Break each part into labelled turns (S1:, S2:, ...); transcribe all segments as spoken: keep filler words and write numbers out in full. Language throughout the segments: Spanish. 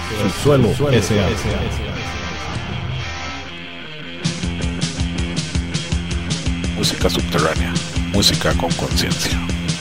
S1: Subsuelo S A.
S2: Música subterránea, música con conciencia.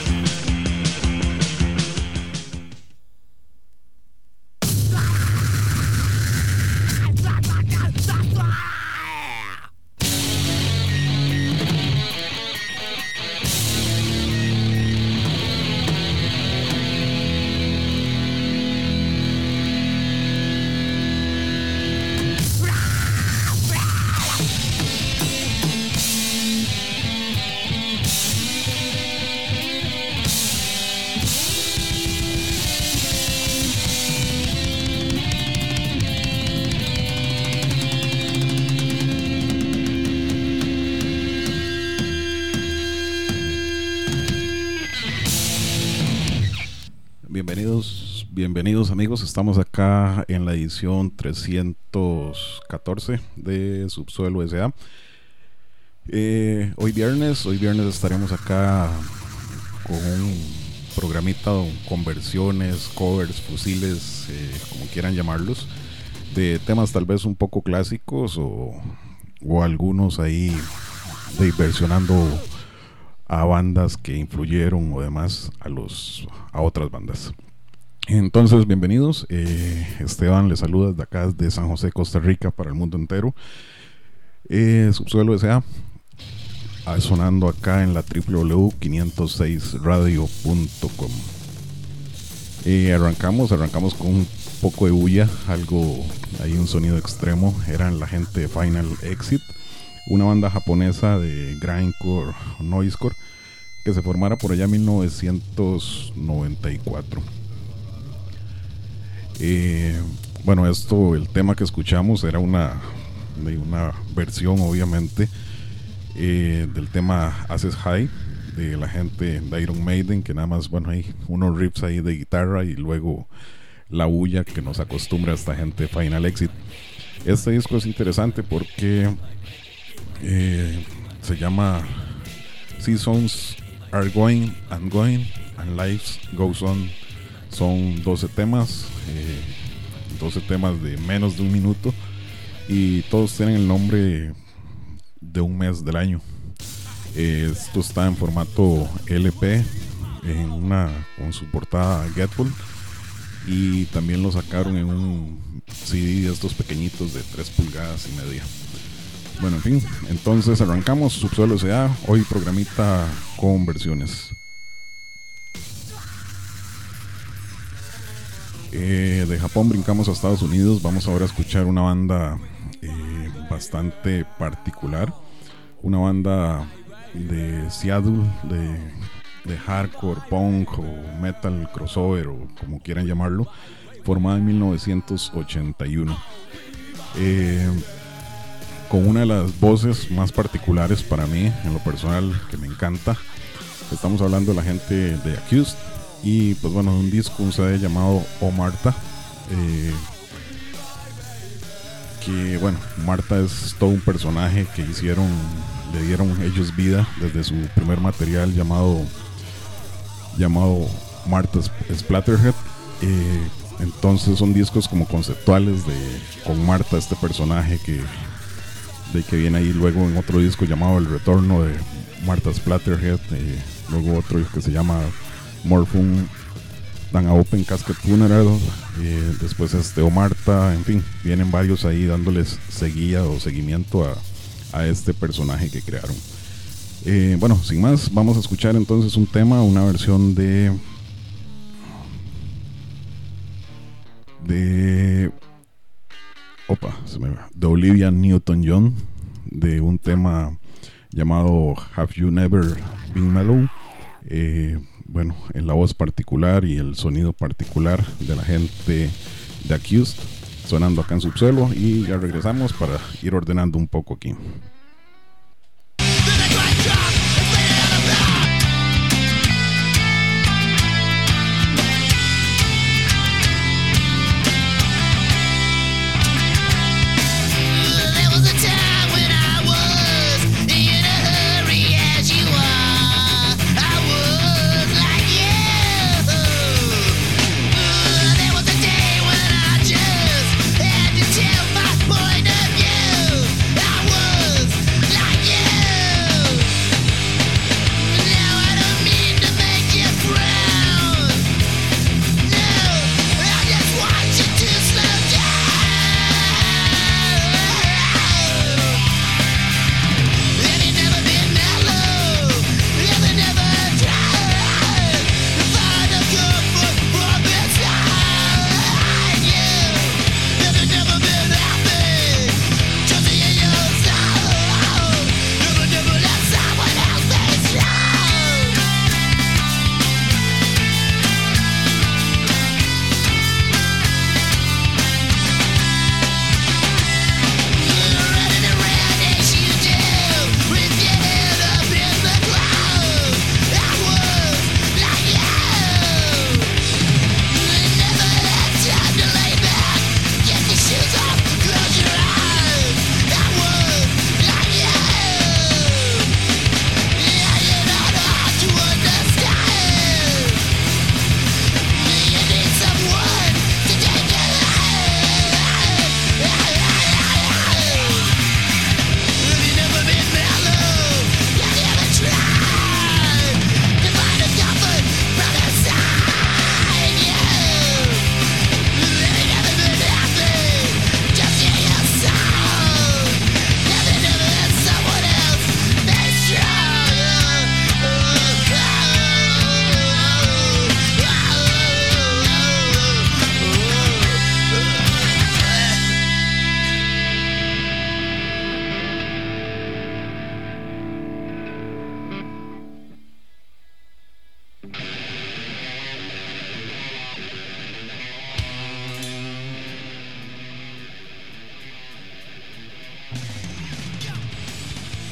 S3: Bienvenidos, bienvenidos amigos, estamos acá en la edición trescientos catorce de Subsuelo S A. Eh, hoy viernes, hoy viernes estaremos acá con un programita con versiones, covers, fusiles, eh, como quieran llamarlos, de temas tal vez un poco clásicos o, o algunos ahí de versionando a bandas que influyeron o demás a los a otras bandas. Entonces, bienvenidos. eh, Esteban les saluda desde acá, de San José, Costa Rica, para el mundo entero. eh, Subsuelo S A, ah, sonando acá en la doble u doble u doble u punto quinientos seis radio punto com. eh, Arrancamos, arrancamos con un poco de bulla, algo, hay un sonido extremo. Eran la gente de Final Exit, una banda japonesa de grindcore, noisecore, que se formara por allá en mil novecientos noventa y cuatro. Eh, bueno, esto, el tema que escuchamos era una, una versión, obviamente, eh, del tema Access High de la gente de Iron Maiden, que nada más, bueno, hay unos riffs ahí de guitarra y luego la bulla que nos acostumbra esta gente de Final Exit. Este disco es interesante porque Eh, se llama Seasons Are Going and Going and Life Goes On. Son doce temas, eh, doce temas de menos de un minuto, y todos tienen el nombre de un mes del año. Eh, esto está en formato L P, en una, con su portada Getful, y también lo sacaron en un C D de estos pequeñitos de tres pulgadas y media. Bueno, en fin, entonces arrancamos Subsuelo S A, hoy programita con versiones. Eh, de Japón brincamos a Estados Unidos, vamos ahora a escuchar una banda eh, bastante particular, una banda de Seattle, de, de hardcore, punk o metal crossover o como quieran llamarlo, formada en mil novecientos ochenta y uno. Eh... con una de las voces más particulares para mí, en lo personal, que me encanta. Estamos hablando de la gente de Accused, y pues bueno, un disco, un C D llamado Oh Martha, eh, que bueno, Martha es todo un personaje que hicieron, le dieron ellos vida desde su primer material llamado llamado Martha Splatterhead. eh, entonces son discos como conceptuales de con Martha, este personaje que de que viene ahí luego en otro disco llamado El Retorno de Martha Splatterhead, eh, luego otro que se llama More Fun Than a Open Casket Funeral, eh, después este O Martha, en fin, vienen varios ahí dándoles seguida o seguimiento a, a este personaje que crearon. Eh, bueno, sin más, vamos a escuchar entonces un tema, una versión de de Opa, se me va. de Olivia Newton-John, de un tema llamado Have You Never Been Mellow. Eh, bueno, en la voz particular y el sonido particular de la gente de Accused, sonando acá en Subsuelo, y ya regresamos para ir ordenando un poco aquí.
S4: Just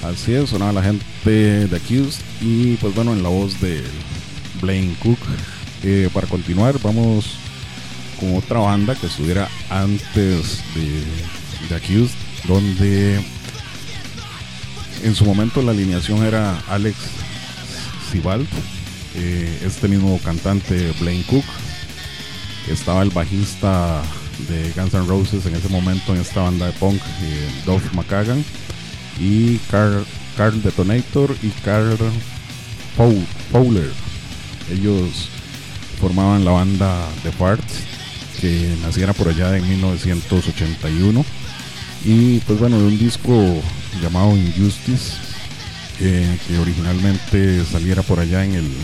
S3: Así es, sonaba la gente de Accused y pues bueno, en la voz de Blaine Cook. Eh, para continuar, vamos con otra banda que estuviera antes de, de Accused, donde en su momento la alineación era Alex Sibald, eh, este mismo cantante Blaine Cook, estaba el bajista de Guns N' Roses en ese momento en esta banda de punk, eh, Duff McKagan, y Carl, Carl Detonator y Carl Fowler. Ellos formaban la banda The Parts, que naciera por allá en mil novecientos ochenta y uno, y pues bueno, de un disco llamado Injustice, eh, que originalmente saliera por allá en el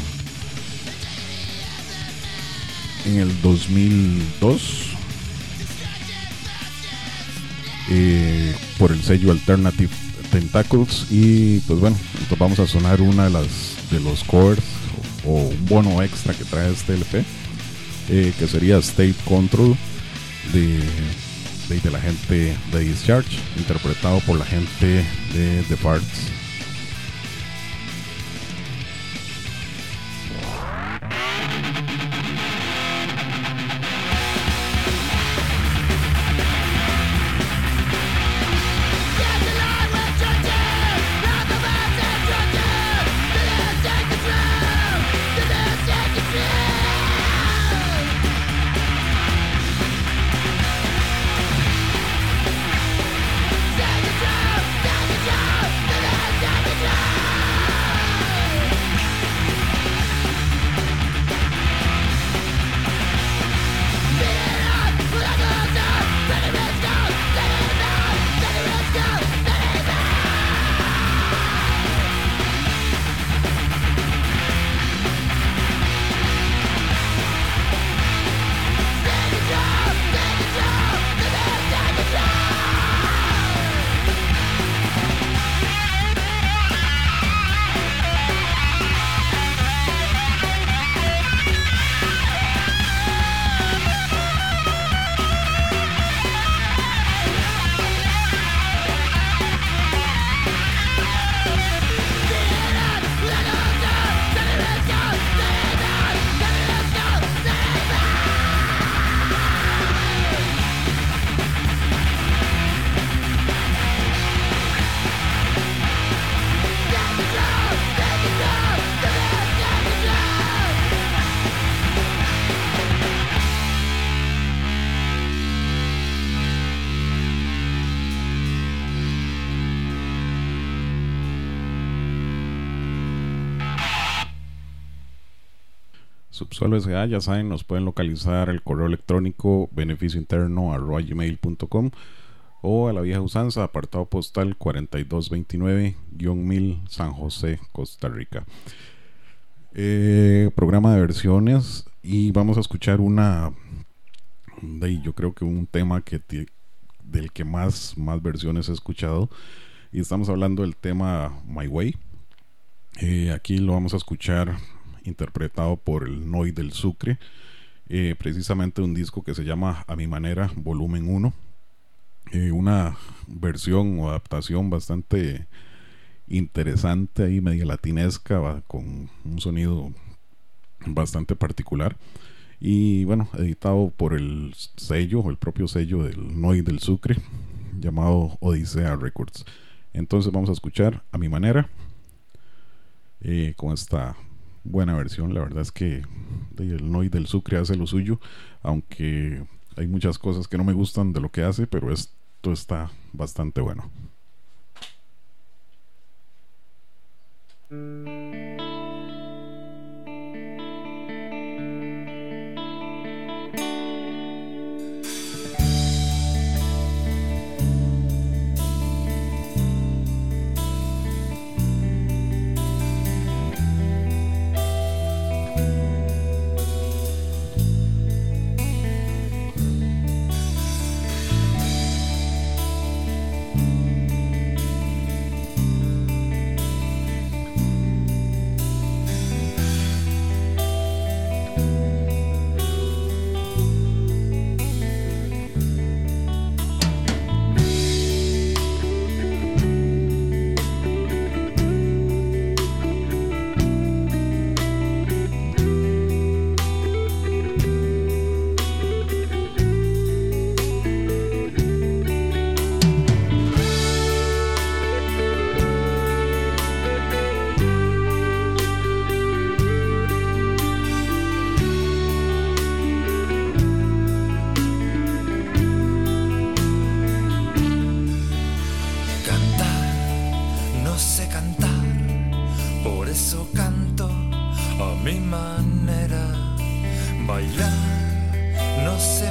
S3: en el dos mil dos, eh, por el sello Alternative Tentacles. Y pues bueno, entonces vamos a sonar una de las de los covers o, o un bono extra que trae este L P, eh, que sería State Control de, de, de la gente de Discharge, interpretado por la gente de The Parts. Subsuelo S A, ya saben, nos pueden localizar el correo electrónico beneficio interno arroba gmail punto com o a la vieja usanza, apartado postal cuarenta y dos veintinueve mil, San José, Costa Rica. Eh, programa de versiones, y vamos a escuchar una de, yo creo que un tema que t- del que más, más versiones he escuchado, y estamos hablando del tema My Way. Eh, aquí lo vamos a escuchar interpretado por el Noy del Sucre, eh, precisamente un disco que se llama A Mi Manera, volumen uno, eh, una versión o adaptación bastante interesante ahí, media latinesca, va, con un sonido bastante particular, y bueno, editado por el sello o el propio sello del Noy del Sucre, llamado Odisea Records. Entonces vamos a escuchar A Mi Manera, eh, con esta buena versión. La verdad es que el Noy del Sucre hace lo suyo, aunque hay muchas cosas que no me gustan de lo que hace, pero esto está bastante bueno.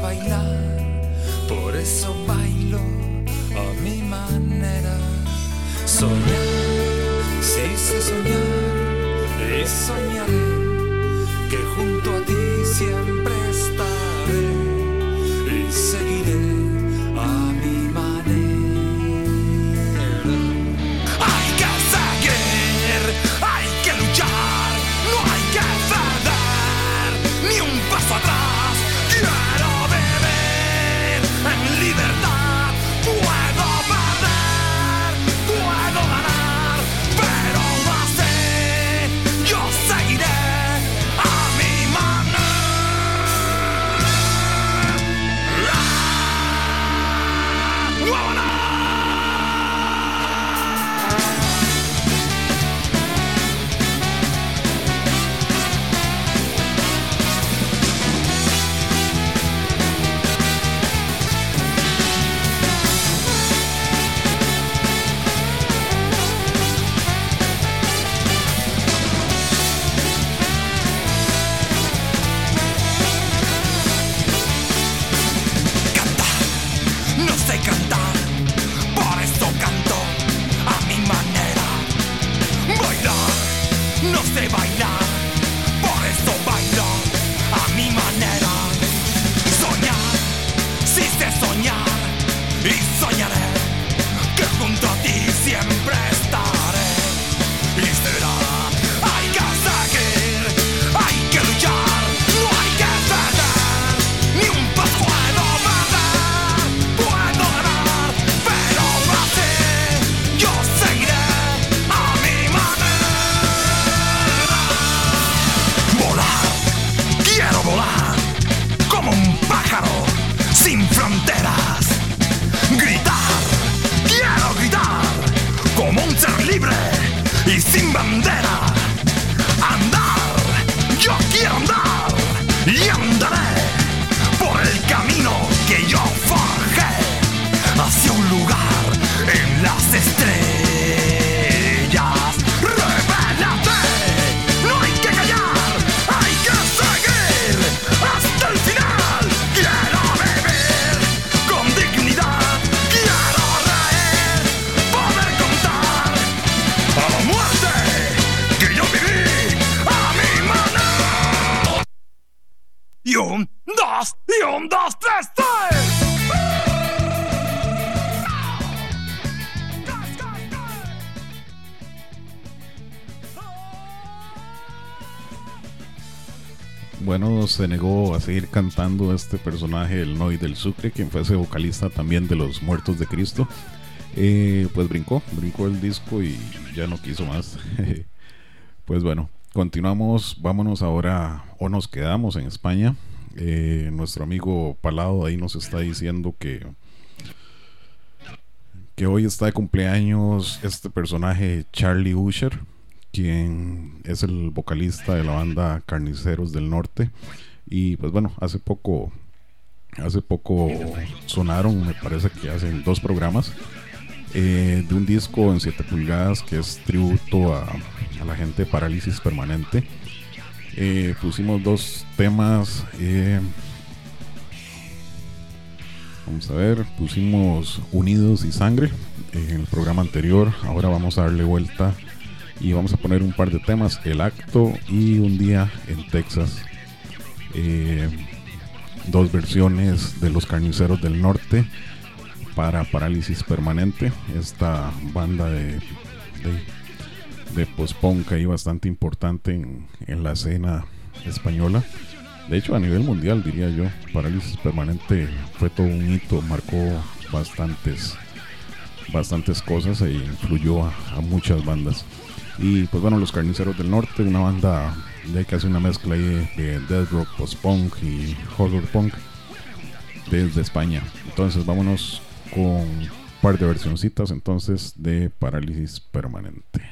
S1: bailar, por eso bailo a mi manera. Soñar, sí sé soñar, y soñaré que junto a ti siempre estaré y seguiré a mi manera. Hay que seguir, hay que luchar, no hay que ceder ni un paso atrás. Quiero vivir en libertad, puedo perder, puedo ganar, pero aún así yo seguiré a mi manera. ¡Vámonos! No sé cantar, por eso canto a mi manera. Bailar, no sé bailar, por eso bailo a mi manera. Soñar, sí sé soñar, y soñaré que junto a ti siempre estaré. Y será, hay que seguir, hay que luchar, no hay que ceder, ni un paso puedo perder, puedo ganar, pero aún así yo seguiré a mi manera. Volar, quiero volar, como un pájaro sin fronteras. Gritar, quiero gritar, como un ser libre y sin bandera. Andar, yo quiero andar y andaré por el camino que yo forjé hacia un lugar en las estrellas. ¡Rebélate! No hay que callar, hay que seguir hasta el final. Quiero vivir con dignidad, quiero reír, poder contar a la muerte que yo viví a mi manera. Y un, dos, y un, dos, tres, tres.
S3: Bueno, se negó a seguir cantando este personaje, el Noy del Sucre, quien fuese vocalista también de Los Muertos de Cristo. Eh, pues brincó, brincó el disco y ya no quiso más. Pues bueno, continuamos, vámonos ahora, o nos quedamos en España. Eh, nuestro amigo Palado ahí nos está diciendo que que hoy está de cumpleaños este personaje Charlie Usher, quien es el vocalista de la banda Carniceros del Norte. Y pues bueno, hace poco hace poco sonaron, me parece que hacen dos programas eh, de un disco en siete pulgadas que es tributo a, a la gente de Parálisis Permanente. Eh, pusimos dos temas, eh, vamos a ver, pusimos Unidos y Sangre en el programa anterior. Ahora vamos a darle vuelta y vamos a poner un par de temas: El Acto y Un Día en Texas. Eh, dos versiones de Los Carniceros del Norte para Parálisis Permanente, esta banda de, de, de post-punk ahí bastante importante en, en la escena española. De hecho, a nivel mundial, diría yo, Parálisis Permanente fue todo un hito, marcó bastantes, bastantes cosas e influyó a, a muchas bandas. Y pues bueno, Los Carniceros del Norte, una banda de que hace una mezcla ahí de death rock, post-punk y horror punk desde España. Entonces vámonos con un par de versioncitas entonces de Parálisis Permanente.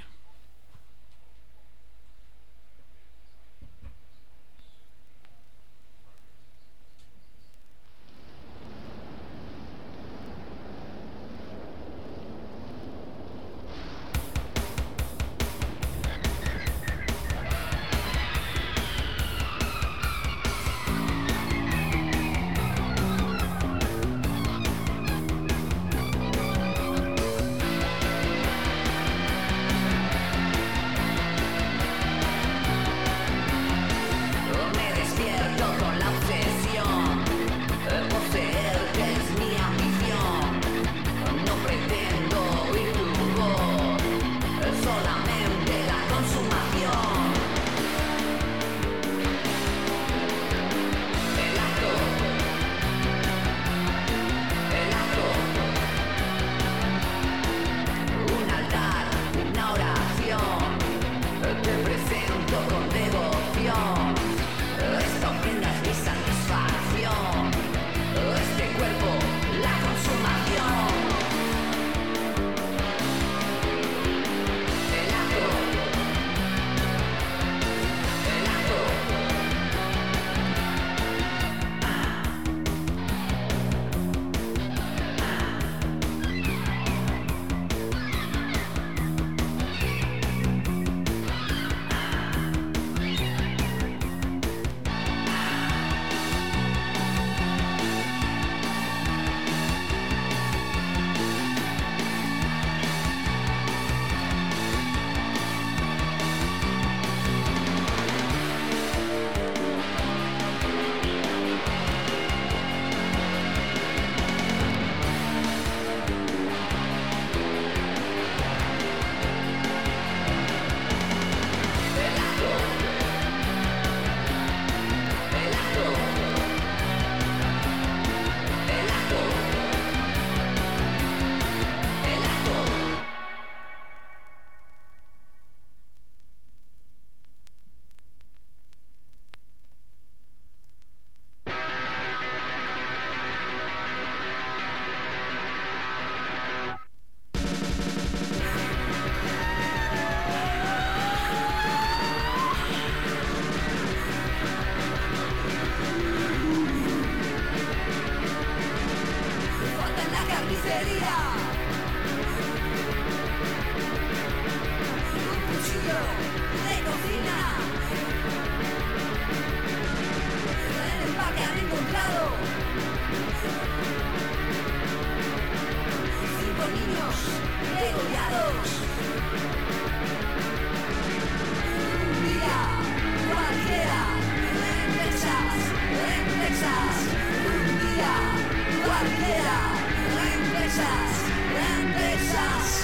S1: puntería. Un cuchillo de cocina. En el parque han encontrado cinco niños degollados. Un día cualquiera en Texas, en Texas. Un día cualquiera en Texas, en Texas.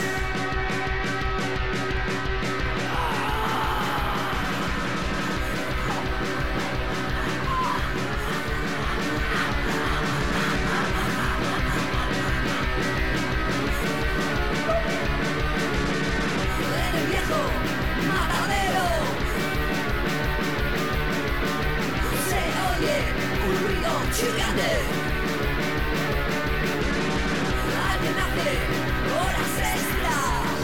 S1: En el viejo matadero se oye un ruido chirriante. Alguien hace horas extras.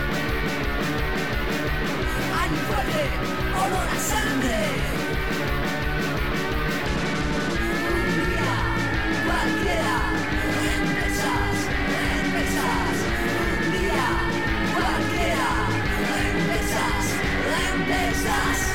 S1: Hay un fuerte olor a sangre. Un día cualquiera en Texas, en Texas. Un día cualquiera en Texas, en Texas.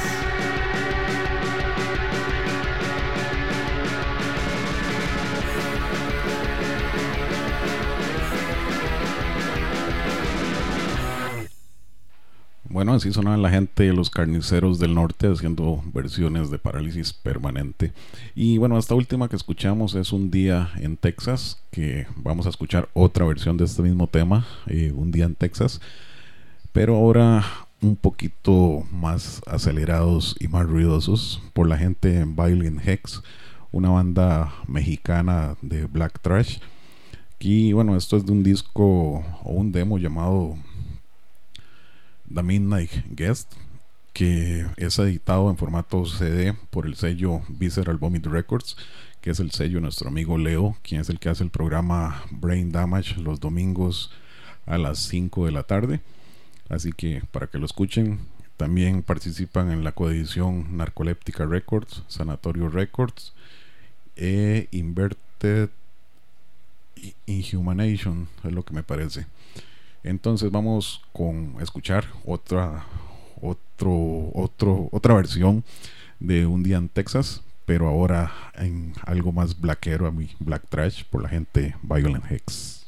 S3: Bueno, así sonaban la gente de Los Carniceros del Norte haciendo versiones de Parálisis Permanente. Y bueno, esta última que escuchamos es Un Día en Texas, que vamos a escuchar otra versión de este mismo tema, eh, Un Día en Texas, pero ahora un poquito más acelerados y más ruidosos por la gente en Violent Hex, una banda mexicana de black thrash. Y bueno, esto es de un disco o un demo llamado The Midnight Guest, que es editado en formato C D por el sello Visceral Vomit Records, que es el sello de nuestro amigo Leo, quien es el que hace el programa Brain Damage los domingos a las cinco de la tarde. Así que para que lo escuchen. También participan en la coedición Narcoléptica Records, Sanatorio Records e Inverted Inhumanation, es lo que me parece. Entonces vamos con escuchar otra otro otro otra versión de Un Día en Texas, pero ahora en algo más blackero, a mí black trash, por la gente Violent Hex.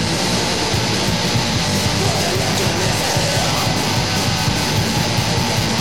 S1: What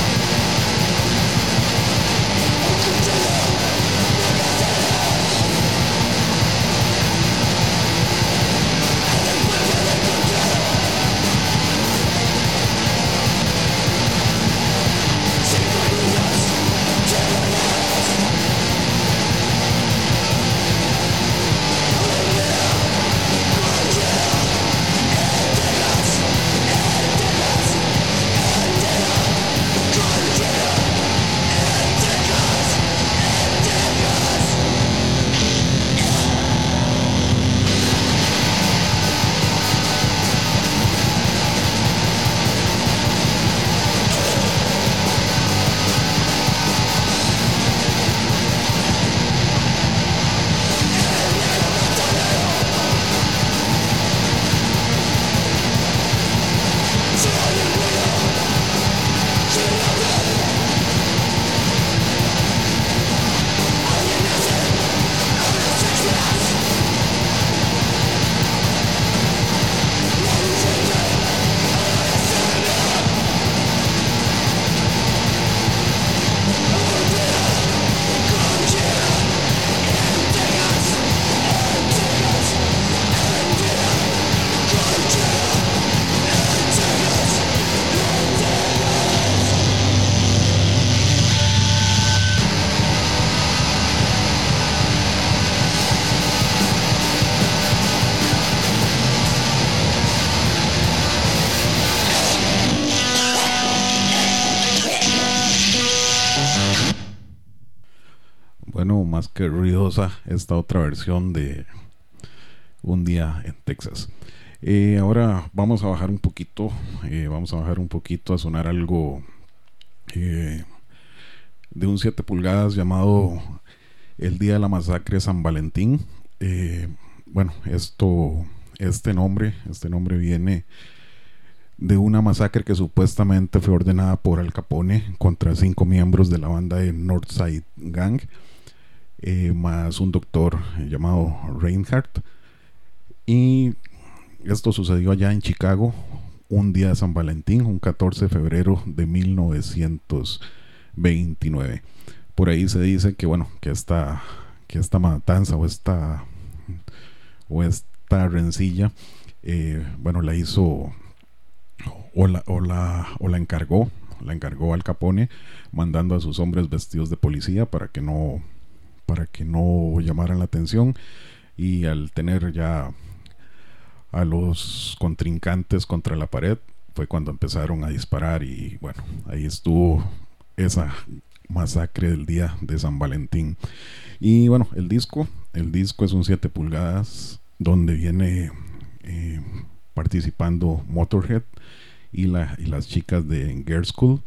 S3: más que ruidosa esta otra versión de Un día en Texas. Eh, ahora vamos a bajar un poquito, eh, vamos a bajar un poquito a sonar algo eh, de un siete pulgadas llamado El Día de la Masacre de San Valentín. Eh, bueno, esto, este nombre, este nombre viene de una masacre que supuestamente fue ordenada por Al Capone contra cinco miembros de la banda de Northside Gang, eh, más un doctor llamado Reinhardt. Y esto sucedió allá en Chicago, un día de San Valentín, un catorce de febrero de mil novecientos veintinueve. Por ahí se dice que bueno, que esta, que esta matanza o esta, o esta rencilla, eh, bueno, la hizo o la, o la, o la encargó, la encargó Al Capone, mandando a sus hombres vestidos de policía para que no, para que no llamaran la atención. Y al tener ya a los contrincantes contra la pared, fue cuando empezaron a disparar, y bueno, ahí estuvo esa masacre del día de San Valentín. Y bueno, el disco, el disco es un siete pulgadas donde viene eh, participando Motorhead y, la, y las chicas de Girls School.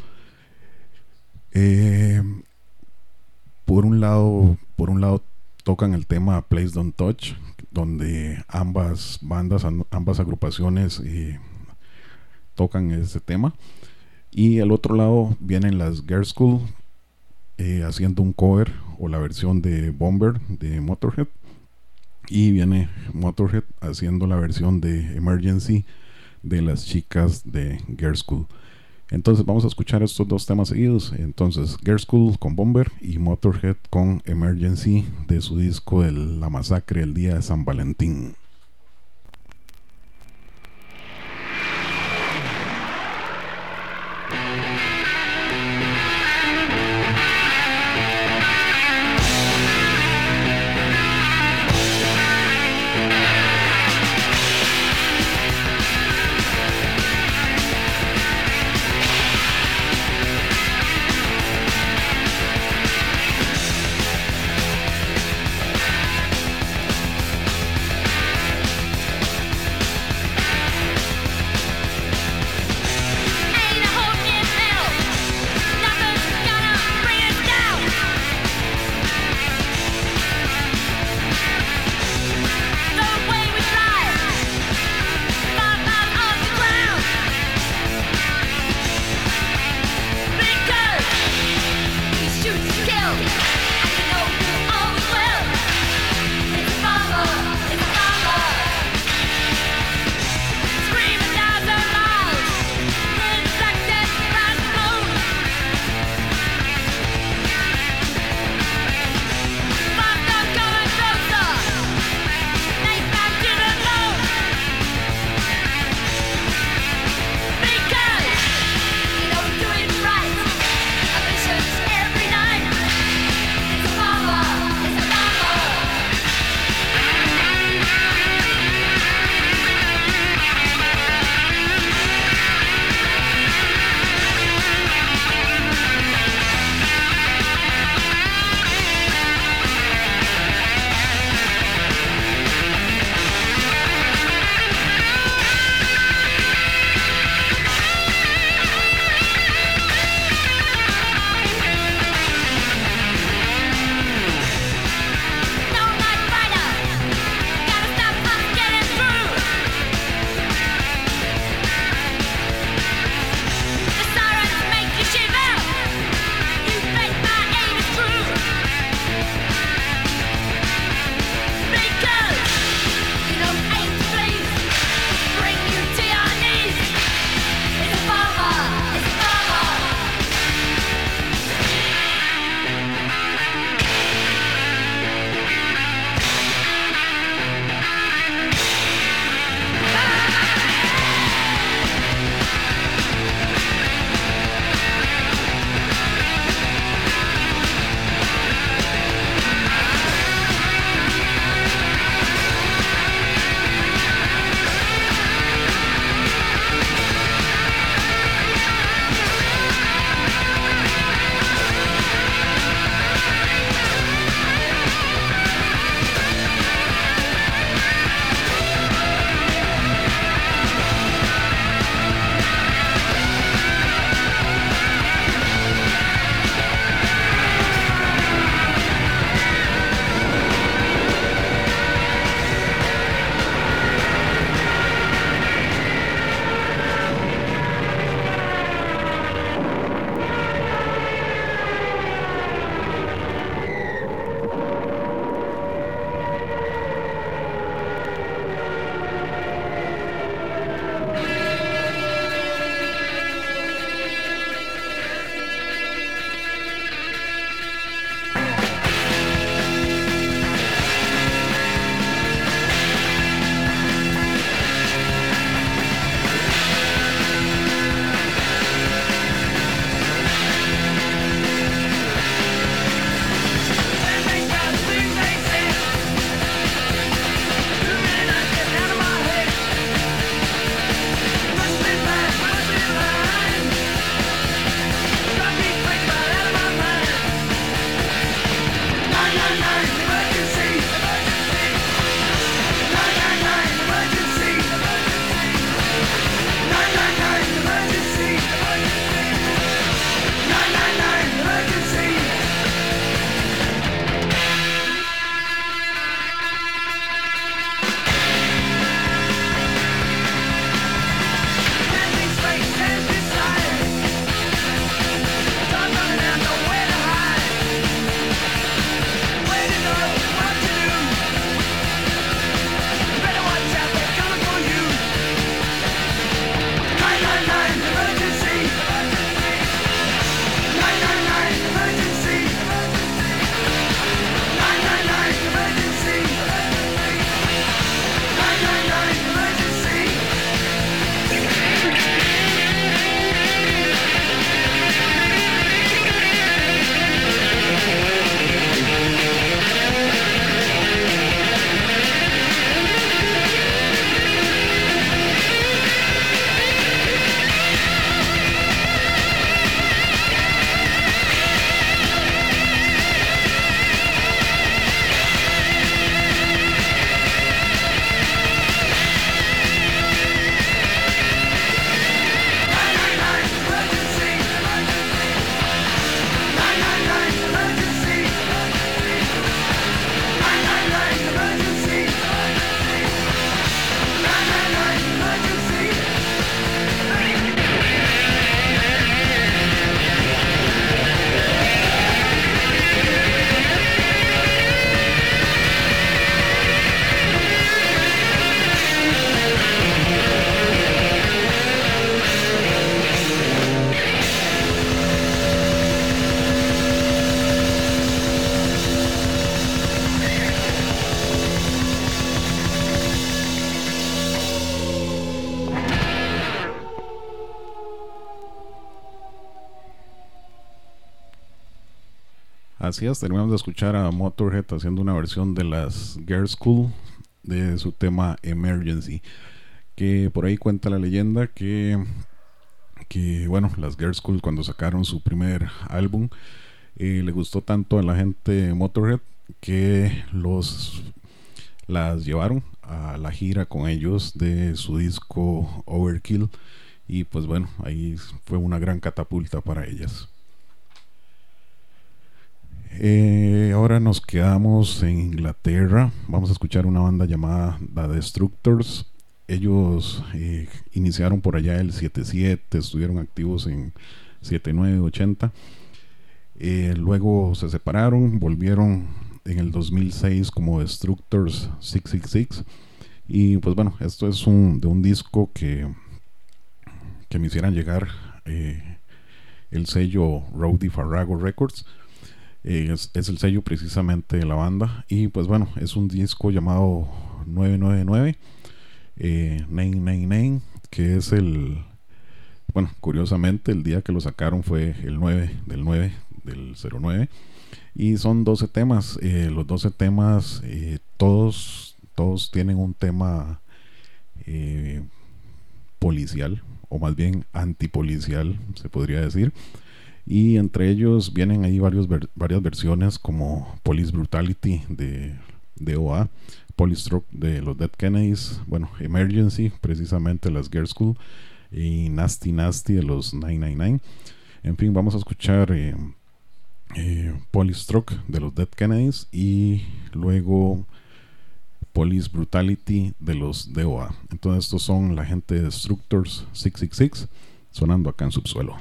S3: Eh, por un lado, por un lado tocan el tema Please Don't Touch, donde ambas bandas, ambas agrupaciones eh, tocan ese tema, y al otro lado vienen las Girls School eh, haciendo un cover o la versión de Bomber de Motorhead, y viene Motorhead haciendo la versión de Emergency de las chicas de Girls School. Entonces vamos a escuchar estos dos temas seguidos. Entonces, Girls School con Bomber y Motorhead con Emergency de su disco de La Masacre el Día de San Valentín.
S1: We'll be right back.
S3: Así es, terminamos de escuchar a Motorhead haciendo una versión de las Girls School de su tema Emergency, que por ahí cuenta la leyenda que, que bueno, las Girls School cuando sacaron su primer álbum eh, le gustó tanto a la gente de Motorhead que los las llevaron a la gira con ellos de su disco Overkill, y pues bueno, ahí fue una gran catapulta para ellas. Eh, ahora nos quedamos en Inglaterra. Vamos a escuchar una banda llamada The Destructors. Ellos eh, iniciaron por allá el setenta y siete, estuvieron activos en setenta y nueve, ochenta. Eh, luego se separaron, volvieron en el dos mil seis como Destructors seiscientos sesenta y seis. Y pues bueno, esto es un, de un disco que, que me hicieran llegar eh, el sello Rowdy Farrago Records. Eh, es, es el sello precisamente de la banda, y pues bueno, es un disco llamado nueve nueve nueve, eh, nueve nueve nueve, que es el, bueno, curiosamente el día que lo sacaron fue el nueve del nueve del cero nueve, y son doce temas. Eh, los doce temas eh, todos, todos tienen un tema eh, policial, o más bien antipolicial se podría decir. Y entre ellos vienen ahí varios ver, varias versiones como Police Brutality de D O A, Polystroke de los Dead Kennedys, bueno, Emergency precisamente las Girls School, y Nasty Nasty de los nueve nueve nueve. En fin, vamos a escuchar eh, eh, Polystroke de los Dead Kennedys y luego Police Brutality de los D O A. Entonces estos son la gente de Destructors seiscientos sesenta y seis sonando acá en Subsuelo.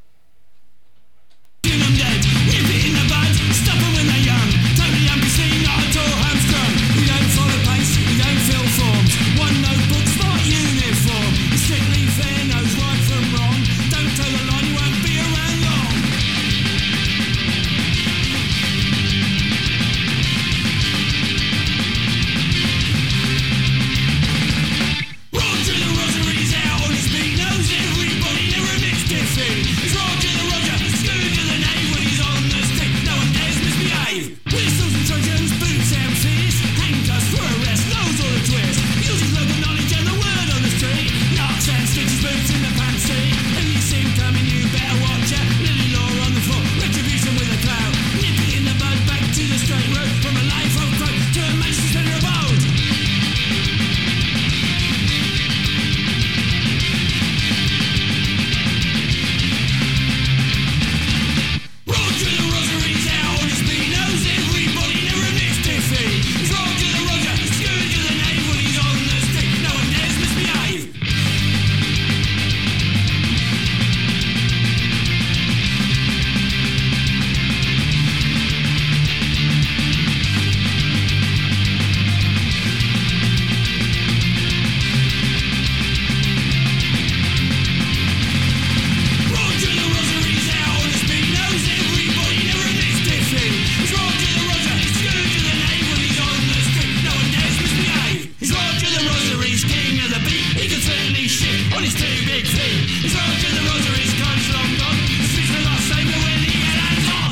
S4: Them dead, nip it in the bud, stop them when they're young. Totally unforeseen, not at all hamstrung. We don't follow pace, we don't fill forms. One notebook, smart uniform. Strictly fair, knows right from wrong. Don't toe the line, you won't be around long. Roger the Rosary's out on his beat, knows everybody, never mixed their feet. It's Roger the Roger, Scooter the Knave when he's on the stick, no one dares misbehave. Whistles and trojans, boots and fierce, handcuffs for arrest, knows all the twists. Uses local knowledge and the word on the street. Knocks and stitches boots in the pantry. And you see him coming, you better watch out. Lily law on the floor, retribution with a cloud. Nip it in the bud, back to the straight road. From a life of crime to a Manchester abode. Roger the Rosary's out on his beat, knows everybody, never mixed their feet. It's Roger the Roger, Scooter the Knave when he's on the stick, no one dares misbehave. Roger the Rosary's out on his beat, knows everybody, never mixed their feet. It's Roger the Roger, Scooter the Knave when he's on the stick, no one dares misbehave. It's Roger the Rosary's king of the beat, he can certainly shit on his two big feet. It's Roger the Rosary's time's long gone, the streets were lost saber when he had hands on.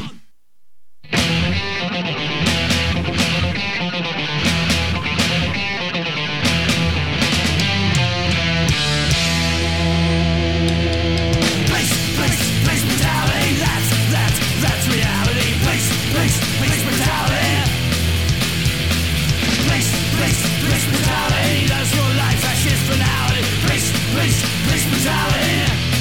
S4: Police, police, police brutality, that's, that's, that's reality. Police, police, police brutality. Police, police, police brutality, that's your life, that's just finality. Police, police, police brutality.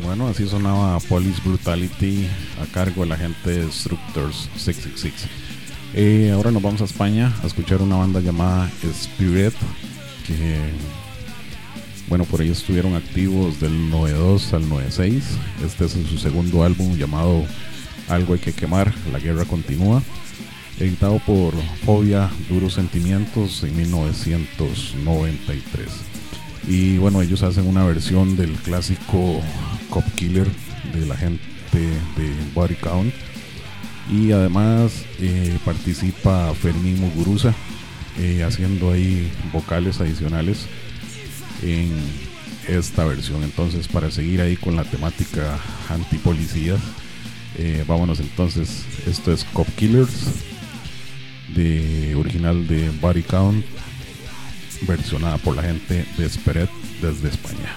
S3: Bueno, así sonaba Police Brutality a cargo de la gente de Structures sesenta y seis. Eh, ahora nos vamos a España a escuchar una banda llamada Spirit, que bueno, por ahí estuvieron activos del noventa y dos al noventa y seis. Este es su segundo álbum llamado Algo hay que quemar, la guerra continúa, editado por Fobia Duros Sentimientos en mil novecientos noventa y tres. Y bueno, ellos hacen una versión del clásico Cop Killer de la gente de Body Count, y además eh, participa Fermín Muguruza eh, haciendo ahí vocales adicionales en esta versión. Entonces, para seguir ahí con la temática antipolicías, eh, vámonos entonces. Esto es Cop Killers, de original de Body Count, versionada por la gente de Spirit desde España.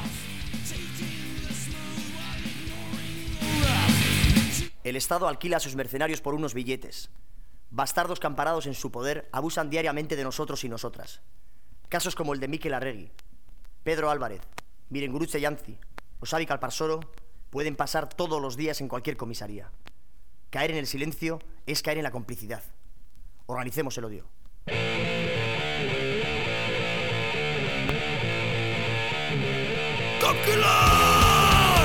S5: El Estado alquila a sus mercenarios por unos billetes. Bastardos que, amparados en su poder, abusan diariamente de nosotros y nosotras. Casos como el de Mikel Arregui, Pedro Álvarez, Mirenguruche Yanzi o Xavi Calparsoro pueden pasar todos los días en cualquier comisaría. Caer en el silencio es caer en la complicidad. Organicemos el odio.
S1: ¡Calcular!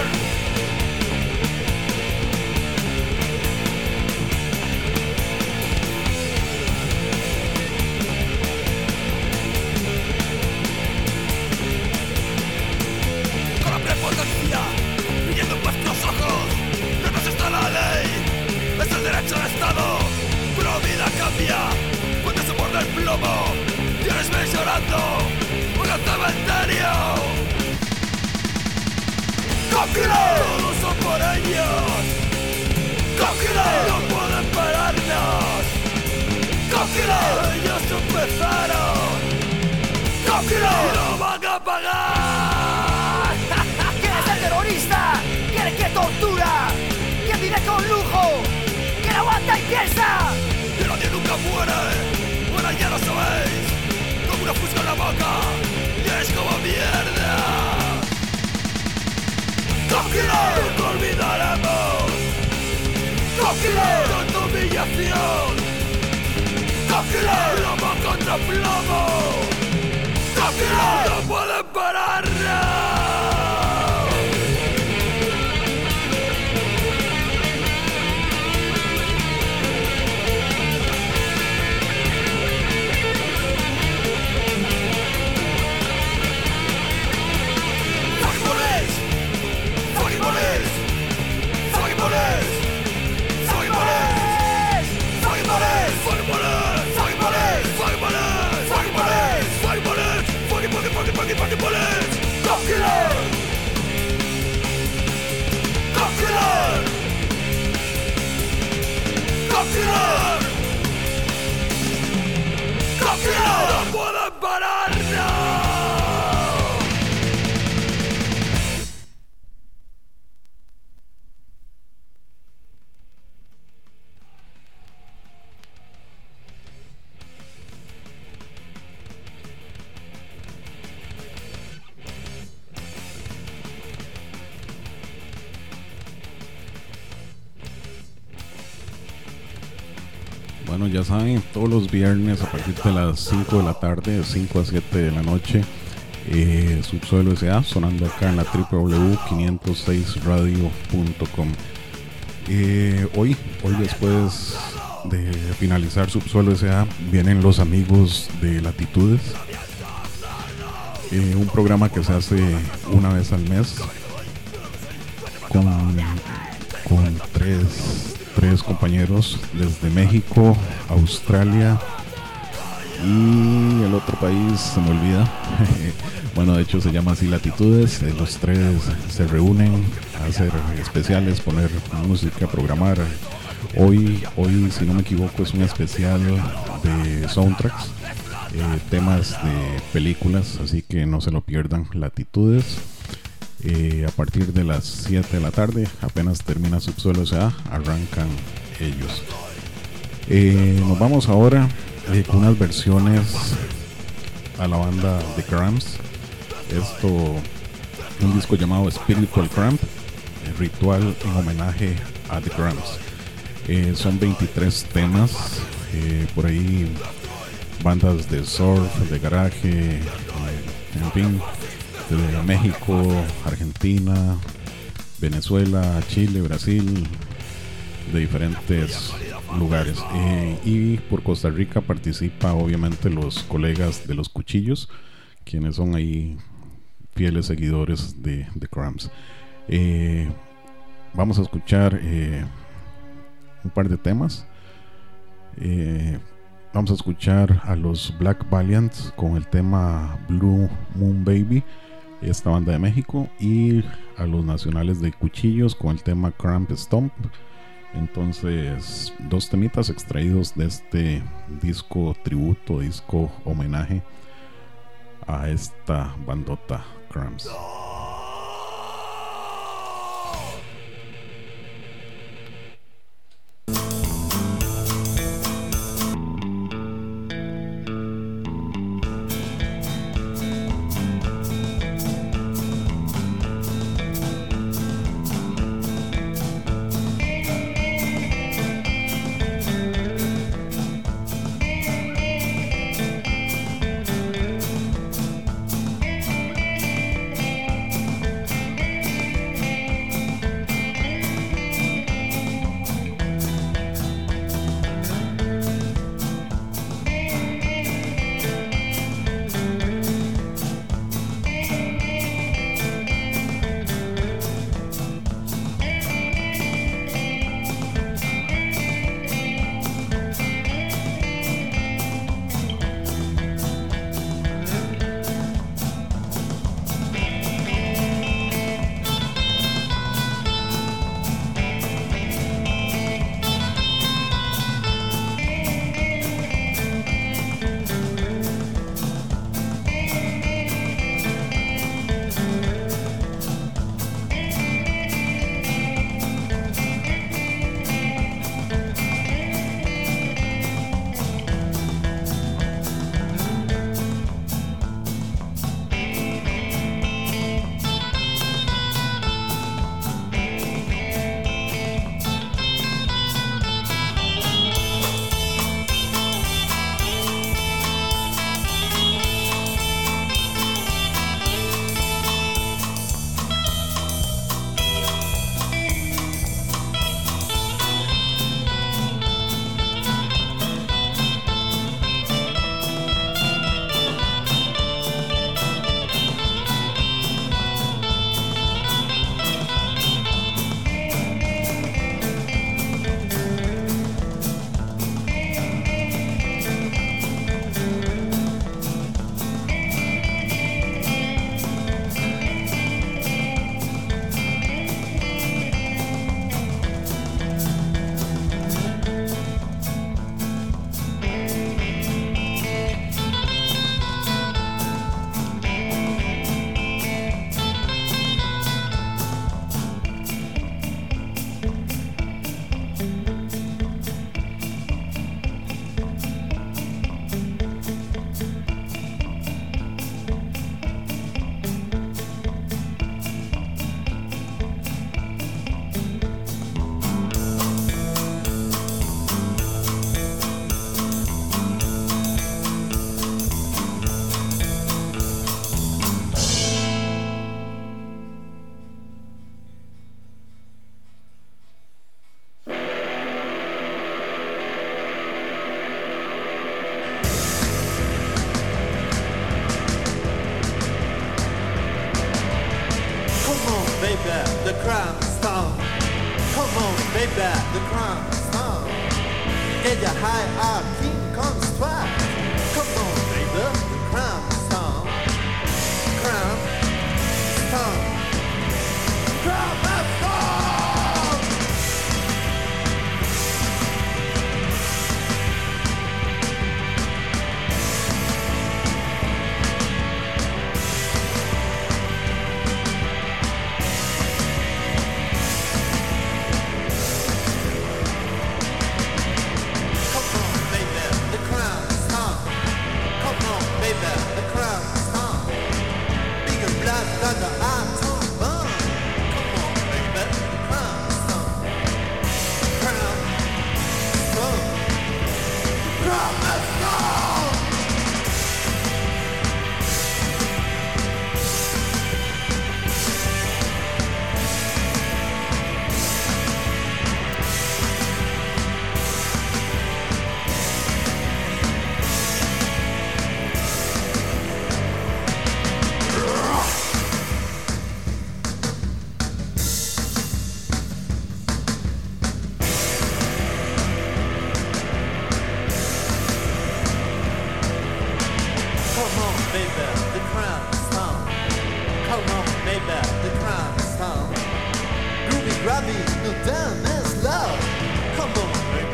S1: Con la prepotencia, viviendo en vuestros ojos, no nos está la ley, es el derecho al Estado, pero vida cambia cuando se borra el plomo, y les veis llorando un cementerio. ¡Cóquila! Todos son por ellos. ¡Cóquila! No pueden pararnos. ¡Cóquila! Ellos empezaron. ¡Cóquila! ¡No van a pagar!
S5: ¿Quién es el terrorista? ¿Quién es que tortura? ¿Quién vive con lujo? ¿Quién aguanta y piensa?
S1: Que nadie nunca muere. Bueno, ya lo sabéis. Como una fusca en la boca. Y es como mierda. ¡Cóquila! ¡Nunca olvidaremos! ¡Cóquila! ¡Tanta humillación! ¡Cóquila! ¡Plomo contra plomo! ¡Cóquila! ¡No pueden pararnos! ¡No pueden pararnos!
S3: Bueno, ya saben, todos los viernes a partir de las cinco de la tarde, de cinco a siete de la noche, eh, Subsuelo S A, sonando acá en la doble u doble u doble u punto quinientos seis radio punto com. Eh, hoy, hoy después de finalizar Subsuelo S A, vienen los amigos de Latitudes, eh, un programa que se hace una vez al mes con, con tres tres compañeros desde México, Australia y el otro país se me olvida. Bueno, de hecho se llama así Latitudes. Los tres se reúnen a hacer especiales, poner música, programar. Hoy, hoy si no me equivoco, es un especial de soundtracks, eh, temas de películas, así que no se lo pierdan. Latitudes. Eh, a partir de las siete de la tarde, apenas termina Subsuelo S A, arrancan ellos. Eh, nos vamos ahora eh, con unas versiones a la banda The Cramps. Esto, un disco llamado Spiritual Cramp, Ritual en homenaje a The Cramps. Eh, son veintitrés temas, eh, por ahí bandas de surf, de garaje, eh, en fin, de México, Argentina, Venezuela, Chile, Brasil, de diferentes lugares. Eh, y por Costa Rica participa obviamente los colegas de Los Cuchillos, quienes son ahí fieles seguidores de The Cramps. Eh, vamos a escuchar eh, un par de temas. Eh, vamos a escuchar a los Black Valiants con el tema Blue Moon Baby, esta banda de México, y a los nacionales de Cuchillos con el tema Cramp Stomp. Entonces, dos temitas extraídos de este disco tributo, disco homenaje a esta bandota Cramps.
S6: The Cramp Stomp. Come on, baby, the Cramp Stomp. Ella high our King Kong strike. Come on, baby, the Cramp Stomp. Cramp Stomp. Cramp Stomp. Come on, baby, the Cramp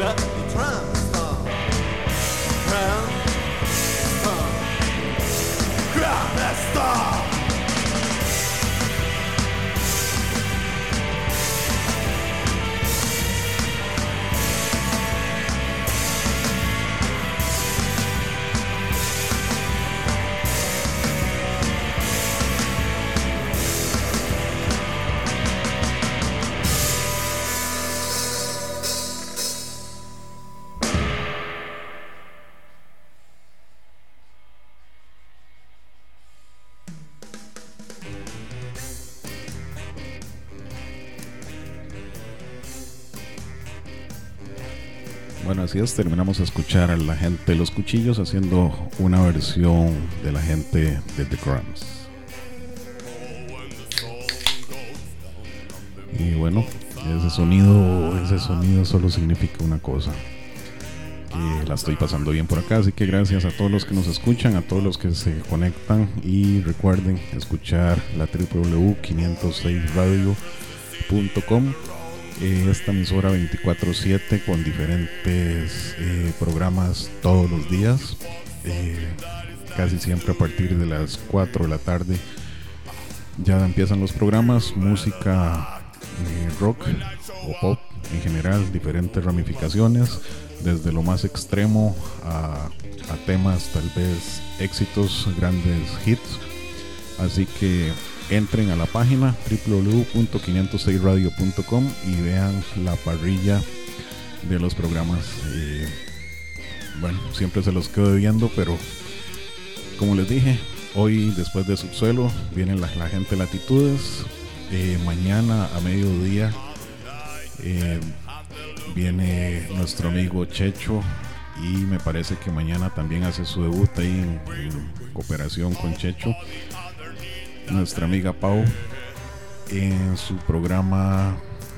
S6: baby, the tram star. Tram star. Tram star.
S3: Bueno, así es, terminamos de escuchar a la gente de Los Cuchillos haciendo una versión de la gente de The Cramps. Y bueno, ese sonido, ese sonido solo significa una cosa, que la estoy pasando bien por acá, así que gracias a todos los que nos escuchan, a todos los que se conectan, y recuerden escuchar la doble u doble u doble u punto quinientos seis radio punto com. Eh, esta emisora veinticuatro siete con diferentes eh, programas todos los días, eh, casi siempre a partir de las cuatro de la tarde ya empiezan los programas, música eh, rock o pop en general, diferentes ramificaciones, desde lo más extremo a, a temas tal vez éxitos, grandes hits, así que entren a la página doble u doble u doble u punto quinientos seis radio punto com y vean la parrilla de los programas. Eh, bueno, siempre se los quedo viendo, pero como les dije, hoy después de Subsuelo viene la, la gente de Latitudes. Eh, mañana a mediodía eh, viene nuestro amigo Checho, y me parece que mañana también hace su debut ahí en, en cooperación con Checho nuestra amiga Pau en su programa.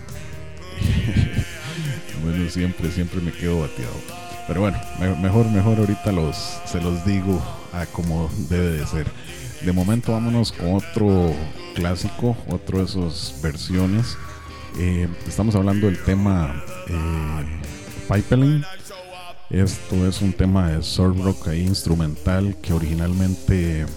S3: Bueno, siempre siempre me quedo bateado, pero bueno, me, mejor mejor ahorita los se los digo a como debe de ser. De momento vámonos con otro clásico, otro de esas versiones. Eh, estamos hablando del tema eh, Pipeline. Esto es un tema de surf rock ahí instrumental que originalmente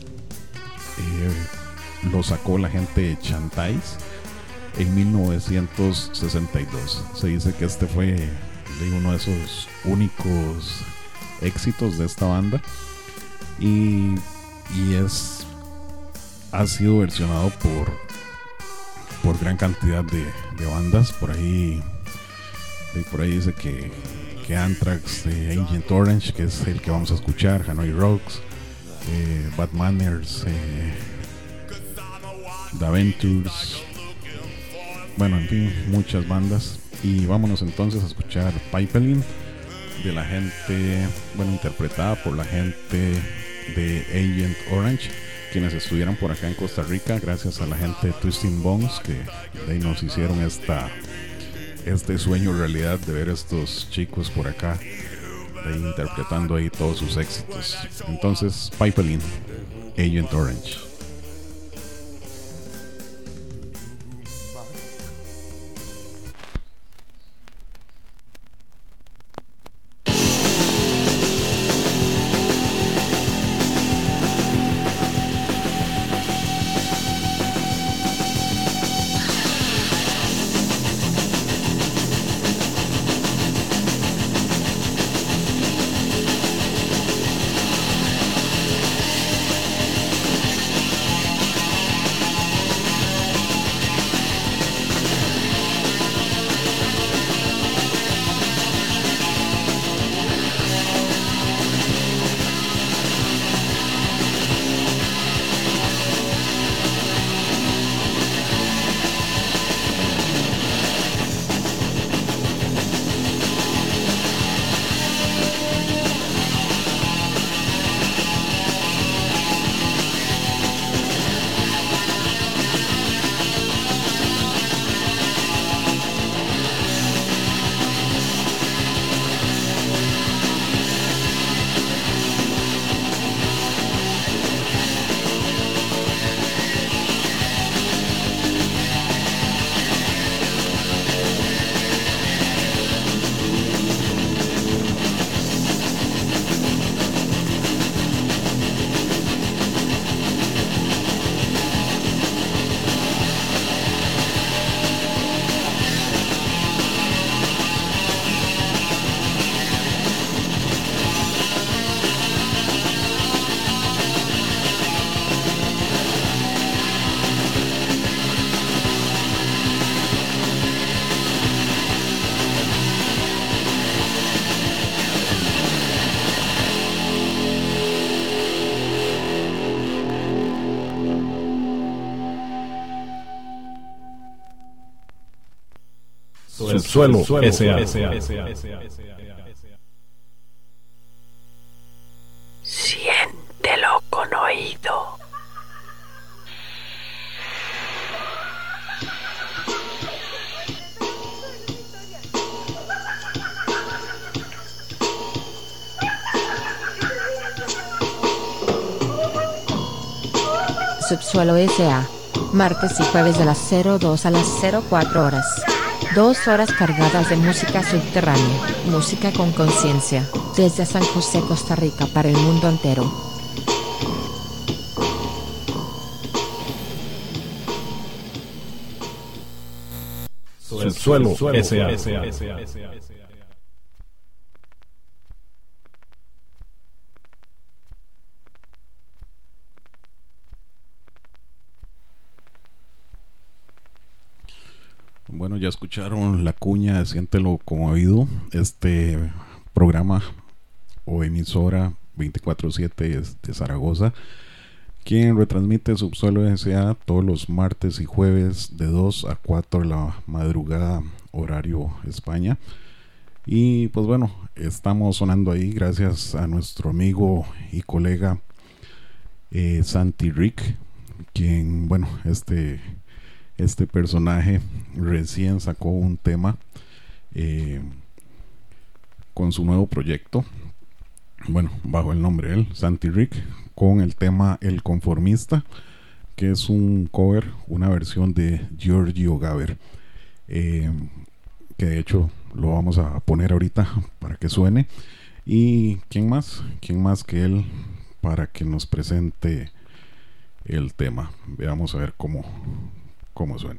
S3: Eh, lo sacó la gente de Chantais en mil novecientos sesenta y dos. Se dice que este fue uno de esos únicos éxitos de esta banda, y, y es ha sido versionado por por gran cantidad de, de bandas. Por ahí por ahí dice que, que Anthrax, de Agent Orange, que es el que vamos a escuchar, Hanoi Rocks, Eh, Bad Manners, eh, The Ventures, bueno, en fin, muchas bandas. Y vámonos entonces a escuchar Pipeline de la gente, bueno, interpretada por la gente de Agent Orange, quienes estuvieron por acá en Costa Rica gracias a la gente de Twisting Bones, que de ahí nos hicieron esta este sueño realidad de ver a estos chicos por acá ahí interpretando ahí todos sus éxitos. Entonces, Pipeline, Agent Orange.
S7: Pipeline,
S2: Subsuelo S A.
S7: Siéntelo con oído.
S8: Subsuelo S A. Martes y jueves de las cero dos a las cero cuatro horas. Dos horas cargadas de música subterránea, música con conciencia, desde San José, Costa Rica para el mundo entero.
S2: Subsuelo S A.
S3: Bueno, ya escucharon la cuña de Siéntelo con oído. Este programa o emisora veinticuatro siete es de Zaragoza, quien retransmite Subsuelo S A todos los martes y jueves de dos a cuatro de la madrugada, horario España. Y pues bueno, estamos sonando ahí gracias a nuestro amigo y colega eh, Santi Rick, quien, bueno, este... Este personaje recién sacó un tema eh, con su nuevo proyecto, bueno, bajo el nombre de él, Santi Rick, con el tema El Conformista, que es un cover, una versión de Giorgio Gaber, eh, que de hecho lo vamos a poner ahorita para que suene. Y ¿quién más? ¿Quién más que él para que nos presente el tema? Veamos a ver cómo... ¿Cómo suena?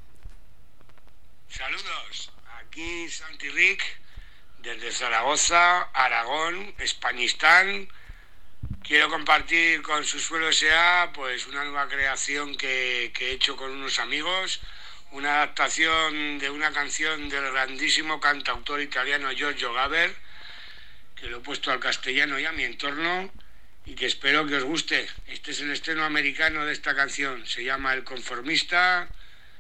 S9: Saludos, aquí Santi Rick, desde Zaragoza, Aragón, Españistán. Quiero compartir con Subsuelo S A pues una nueva creación que, que he hecho con unos amigos, una adaptación de una canción del grandísimo cantautor italiano Giorgio Gaber, que lo he puesto al castellano y a mi entorno, y que espero que os guste. Este es el estreno americano de esta canción, se llama El Conformista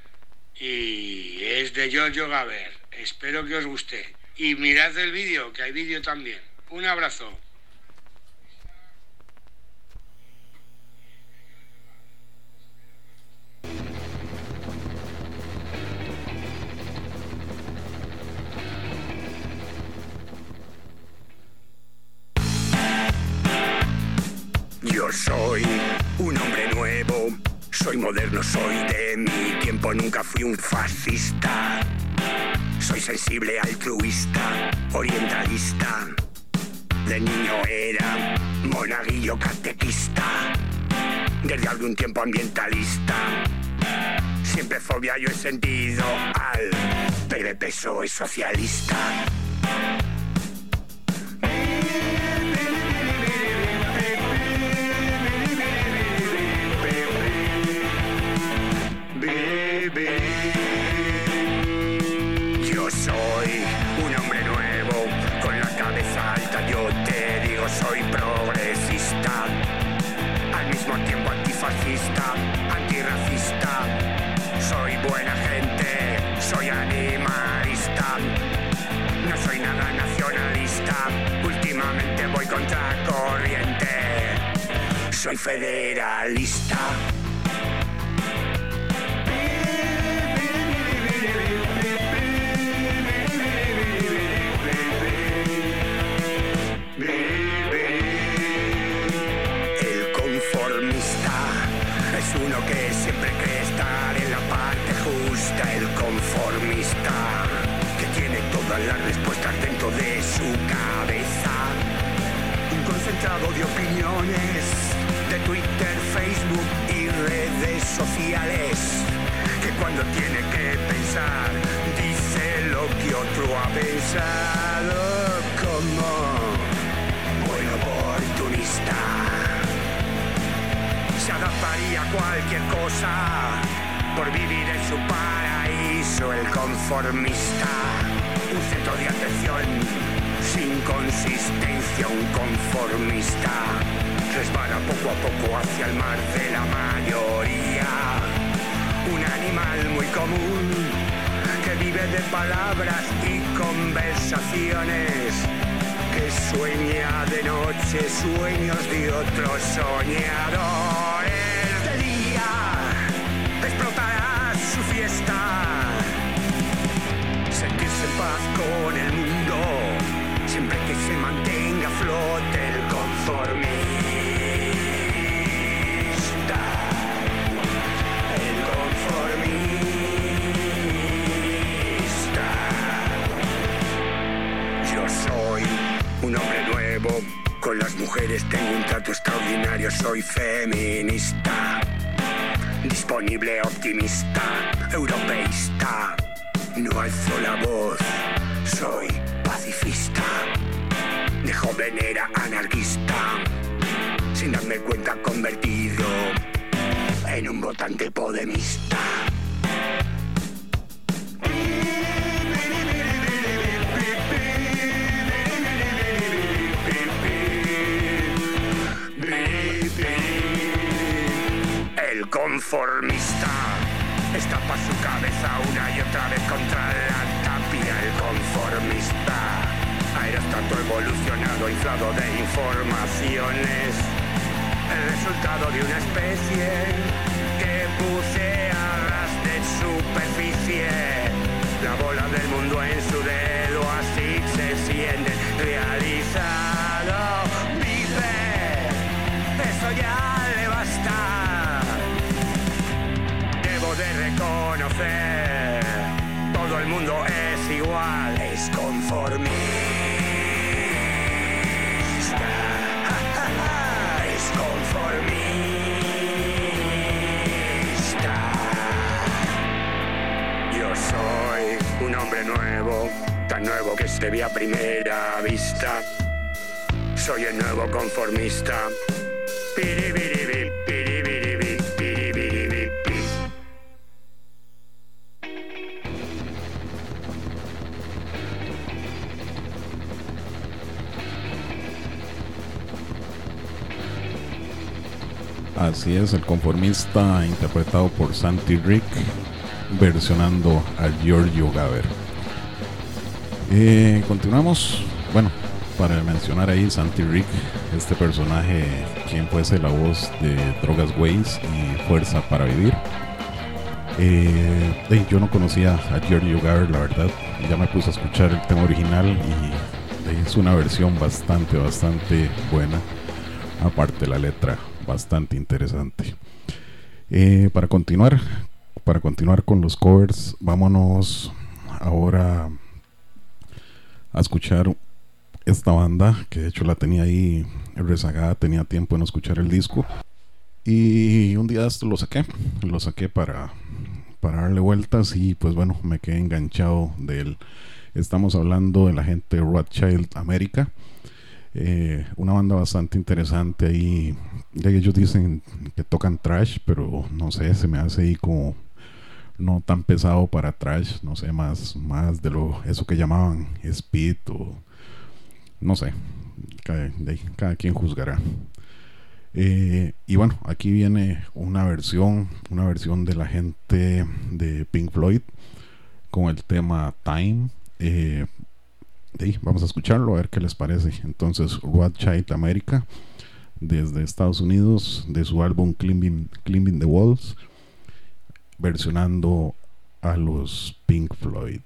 S9: y es de Giorgio Gaber. Espero que os guste y mirad el vídeo, que hay vídeo también. Un abrazo.
S10: Yo soy un hombre nuevo, soy moderno, soy de mi tiempo, nunca fui un fascista. Soy sensible, altruista, orientalista. De niño era monaguillo catequista, desde algún tiempo ambientalista. Siempre fobia yo he sentido al P D P S O E socialista. Yo soy un hombre nuevo, con la cabeza alta, yo te digo, soy progresista, al mismo tiempo antifascista, antirracista, soy buena gente, soy animalista, no soy nada nacionalista, últimamente voy contra corriente, soy federalista. Es uno que siempre cree estar en la parte justa, el conformista, que tiene todas las respuestas dentro de su cabeza. Un concentrado de opiniones de Twitter, Facebook y redes sociales, que cuando tiene que pensar dice lo que otro ha pensado, como buen oportunista. Se adaptaría a cualquier cosa por vivir en su paraíso, el conformista. Un centro de atención sin consistencia, un conformista. Resbala poco a poco hacia el mar de la mayoría. Un animal muy común que vive de palabras y conversaciones, que sueña de noche sueños de otros soñadores. De día explotará su fiesta, sentirse en paz con el mundo, siempre que se mantenga a flote el conformista. El conformista. Yo soy un hombre nuevo, con las mujeres tengo un trato extraordinario, soy feminista, disponible, optimista, europeísta, no alzo la voz, soy pacifista, de joven era anarquista, sin darme cuenta convertido en un votante podemista. El conformista estapa su cabeza una y otra vez contra la tapia. El conformista, aerostato evolucionado, inflado de informaciones, el resultado de una especie que bucea a ras de superficie. La bola del mundo en su dedo, así se siente realizado. Vive, eso ya le basta. Debo de reconocer, todo el mundo es igual, es conformista. Es conformista. Yo soy un hombre nuevo, tan nuevo que se ve a primera vista. Soy el nuevo conformista. Piribiribi, piribiribi, piribiribi, pi.
S3: Así es, el conformista interpretado por Santi Rick, versionando a Giorgio Gaber. Eh, continuamos, bueno, para mencionar ahí Santi Rick, este personaje quien fuese la voz de Drogas Ways y Fuerza para Vivir. Eh, eh, yo no conocía a Giorgio Gaber, la verdad, ya me puse a escuchar el tema original y eh, es una versión bastante, bastante buena, aparte la letra bastante interesante. Eh, para continuar, para continuar con los covers, vámonos ahora a escuchar esta banda que de hecho la tenía ahí rezagada, tenía tiempo de no escuchar el disco y un día esto lo saqué, lo saqué para, para darle vueltas y pues bueno, me quedé enganchado de él. Estamos hablando de la gente de Rothschild America. Eh, una banda bastante interesante ahí. Ellos dicen que tocan thrash, pero no sé, se me hace ahí como no tan pesado para thrash, no sé, más, más de lo eso que llamaban speed o no sé, cada, de, cada quien juzgará. Eh, y bueno, aquí viene una versión, una versión de la gente de Pink Floyd con el tema Time. Eh, Sí, vamos a escucharlo a ver qué les parece. Entonces, Rothschild America, desde Estados Unidos, de su álbum Climbing, Climbing the Walls, versionando a los Pink Floyd.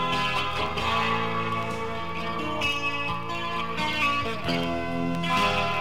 S7: Thank you.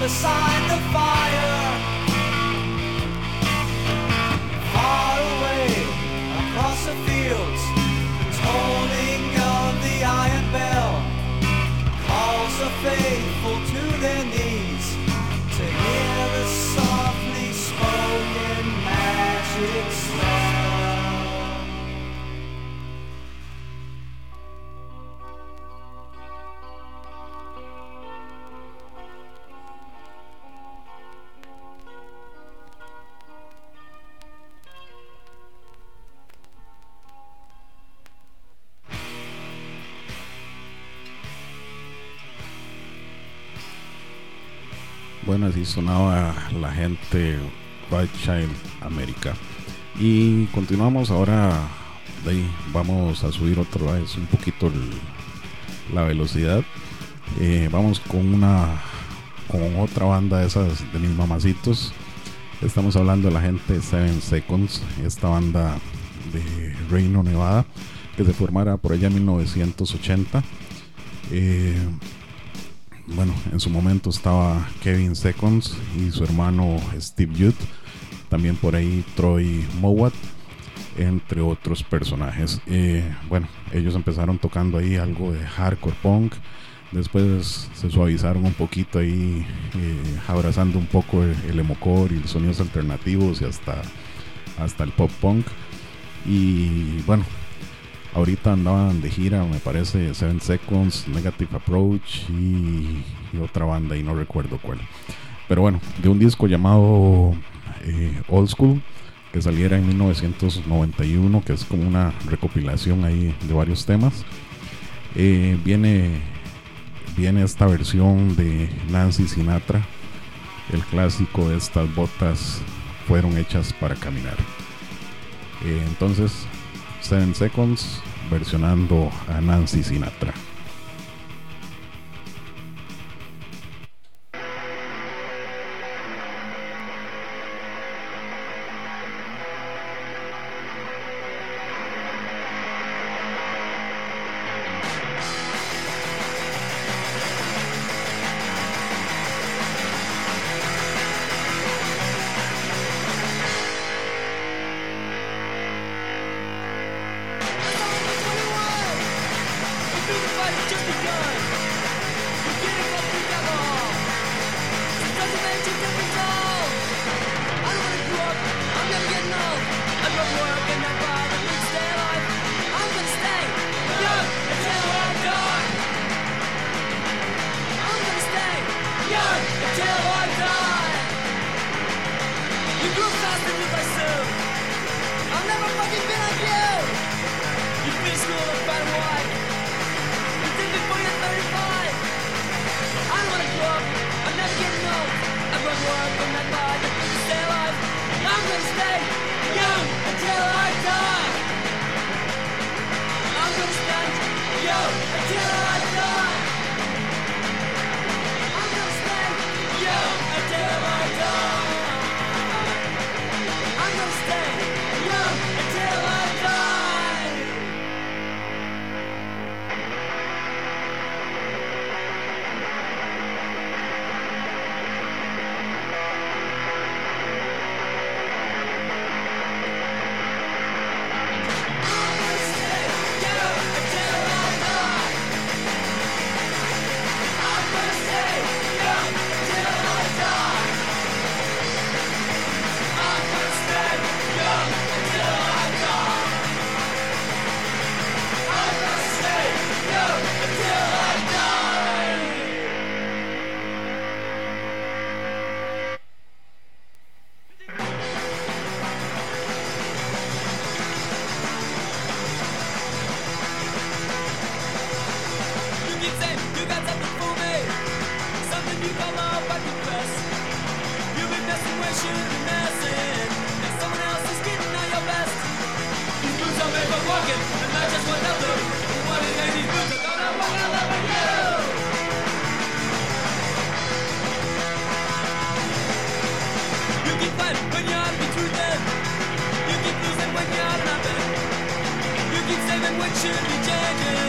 S6: beside the fire. Far away across the fields, tolling of the iron bell calls the faithful to their knees to hear the softly spoken magic spell.
S3: Bueno, así sonaba la gente Bright Child America. Y continuamos ahora. De ahí vamos a subir otra vez un poquito el, la velocidad. Eh, vamos con una con otra banda de esas de mis mamacitos. Estamos hablando de la gente Seven Seconds, esta banda de Reno, Nevada, que se formara por allá en mil novecientos ochenta. Eh, Bueno, en su momento estaba Kevin Seconds y su hermano Steve Judd, también por ahí Troy Mowat, entre otros personajes. Eh, bueno, ellos empezaron tocando ahí algo de hardcore punk, después se suavizaron un poquito ahí, eh, abrazando un poco el, el emocore y los sonidos alternativos y hasta, hasta el pop punk. Y bueno, ahorita andaban de gira, me parece, Seven Seconds, Negative Approach y, y otra banda y no recuerdo cuál. Pero bueno, de un disco llamado eh, Old School, que saliera en mil novecientos noventa y uno, que es como una recopilación ahí de varios temas, eh, viene, viene esta versión de Nancy Sinatra, el clásico de Estas botas fueron hechas para caminar. Eh, entonces, Seven Seconds versionando a Nancy Sinatra.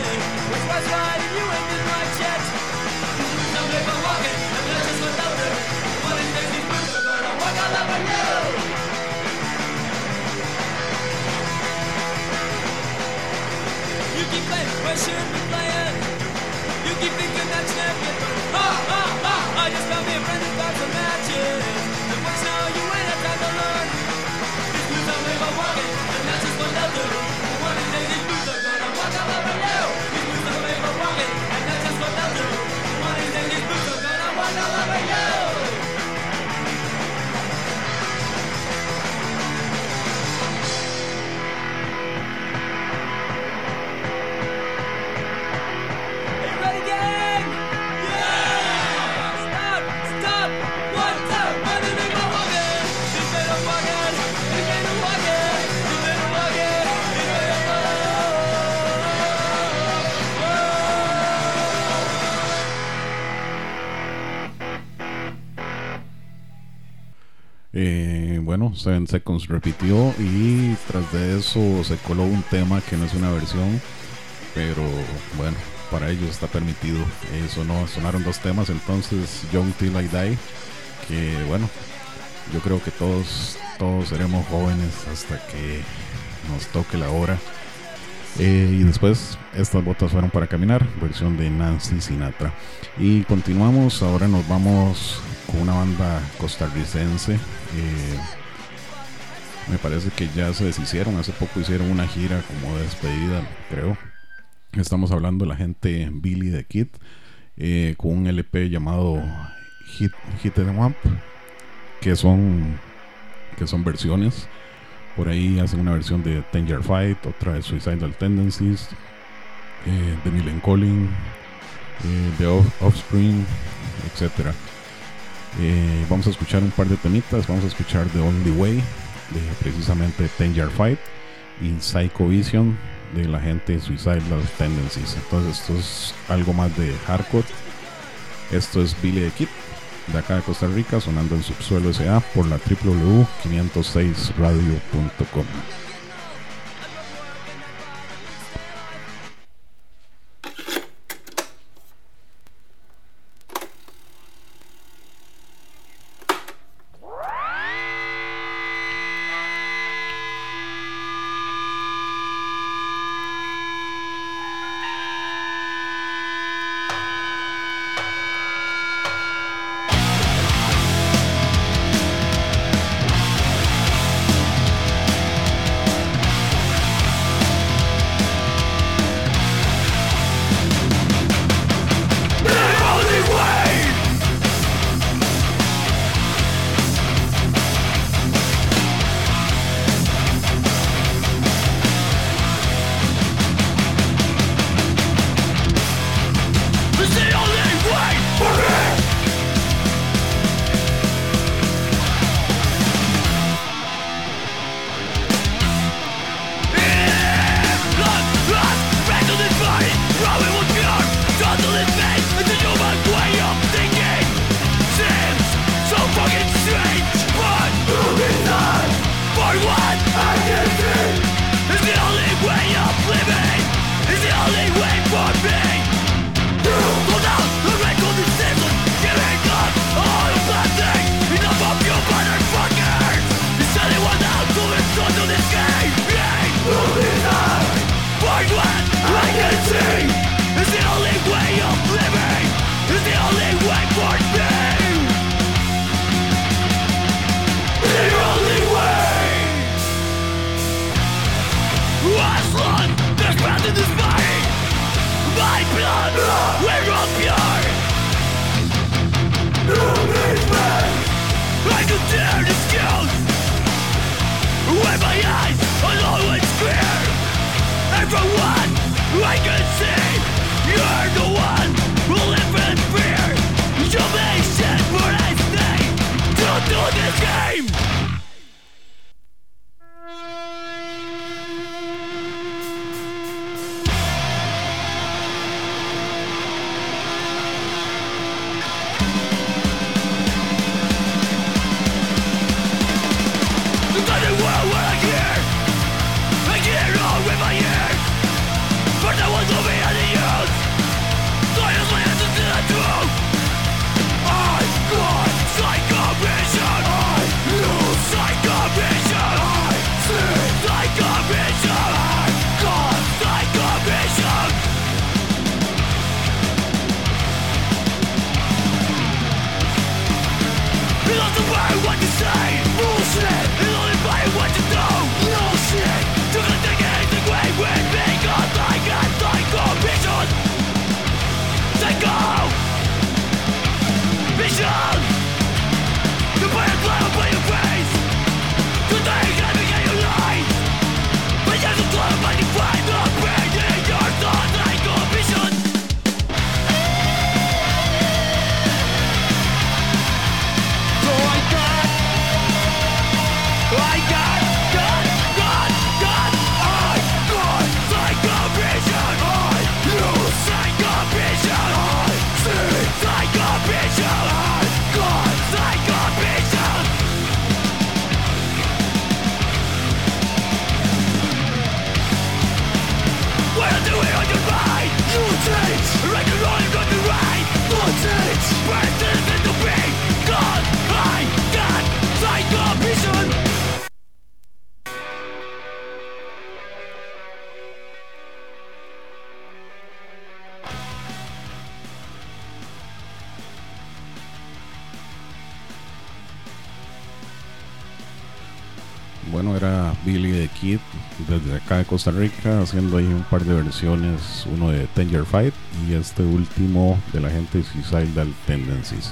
S6: What's right and you ain't been right yet. No paper walking, and that's just what they'll do.
S3: Eh, bueno, Seven Seconds repitió y tras de eso se coló un tema que no es una versión, pero bueno, para ellos está permitido. Eh, sonó, sonaron dos temas entonces, Young Till I Die, que bueno, yo creo que todos, todos seremos jóvenes hasta que nos toque la hora. Eh, y después estas botas fueron para caminar, versión de Nancy Sinatra. Y continuamos, ahora nos vamos con una banda costarricense. Eh, me parece que ya se deshicieron, hace poco hicieron una gira como de despedida, creo. Estamos hablando de la gente Billy the Kid, eh, con un L P llamado Hit, Hit Em Up, que son, que son versiones. Por ahí hacen una versión de Danger Fight, otra de Suicidal Tendencies, eh, de Millencolin, eh, de Off- Offspring, etcétera. Eh, vamos a escuchar un par de temitas. Vamos a escuchar The Only Way, de precisamente Danger Fight, y Psycho Vision, de la gente Suicidal Tendencies. Entonces esto es algo más de hardcore. Esto es Billy the Kid, de acá de Costa Rica, sonando en Subsuelo S A por la doble u doble u doble u punto quinientos seis radio punto com.
S4: For the ones who be on the youth,
S3: Bueno, era Billy the Kid desde acá de Costa Rica haciendo ahí un par de versiones, uno de Danger Fight y este último de la gente de Suicidal Tendencies.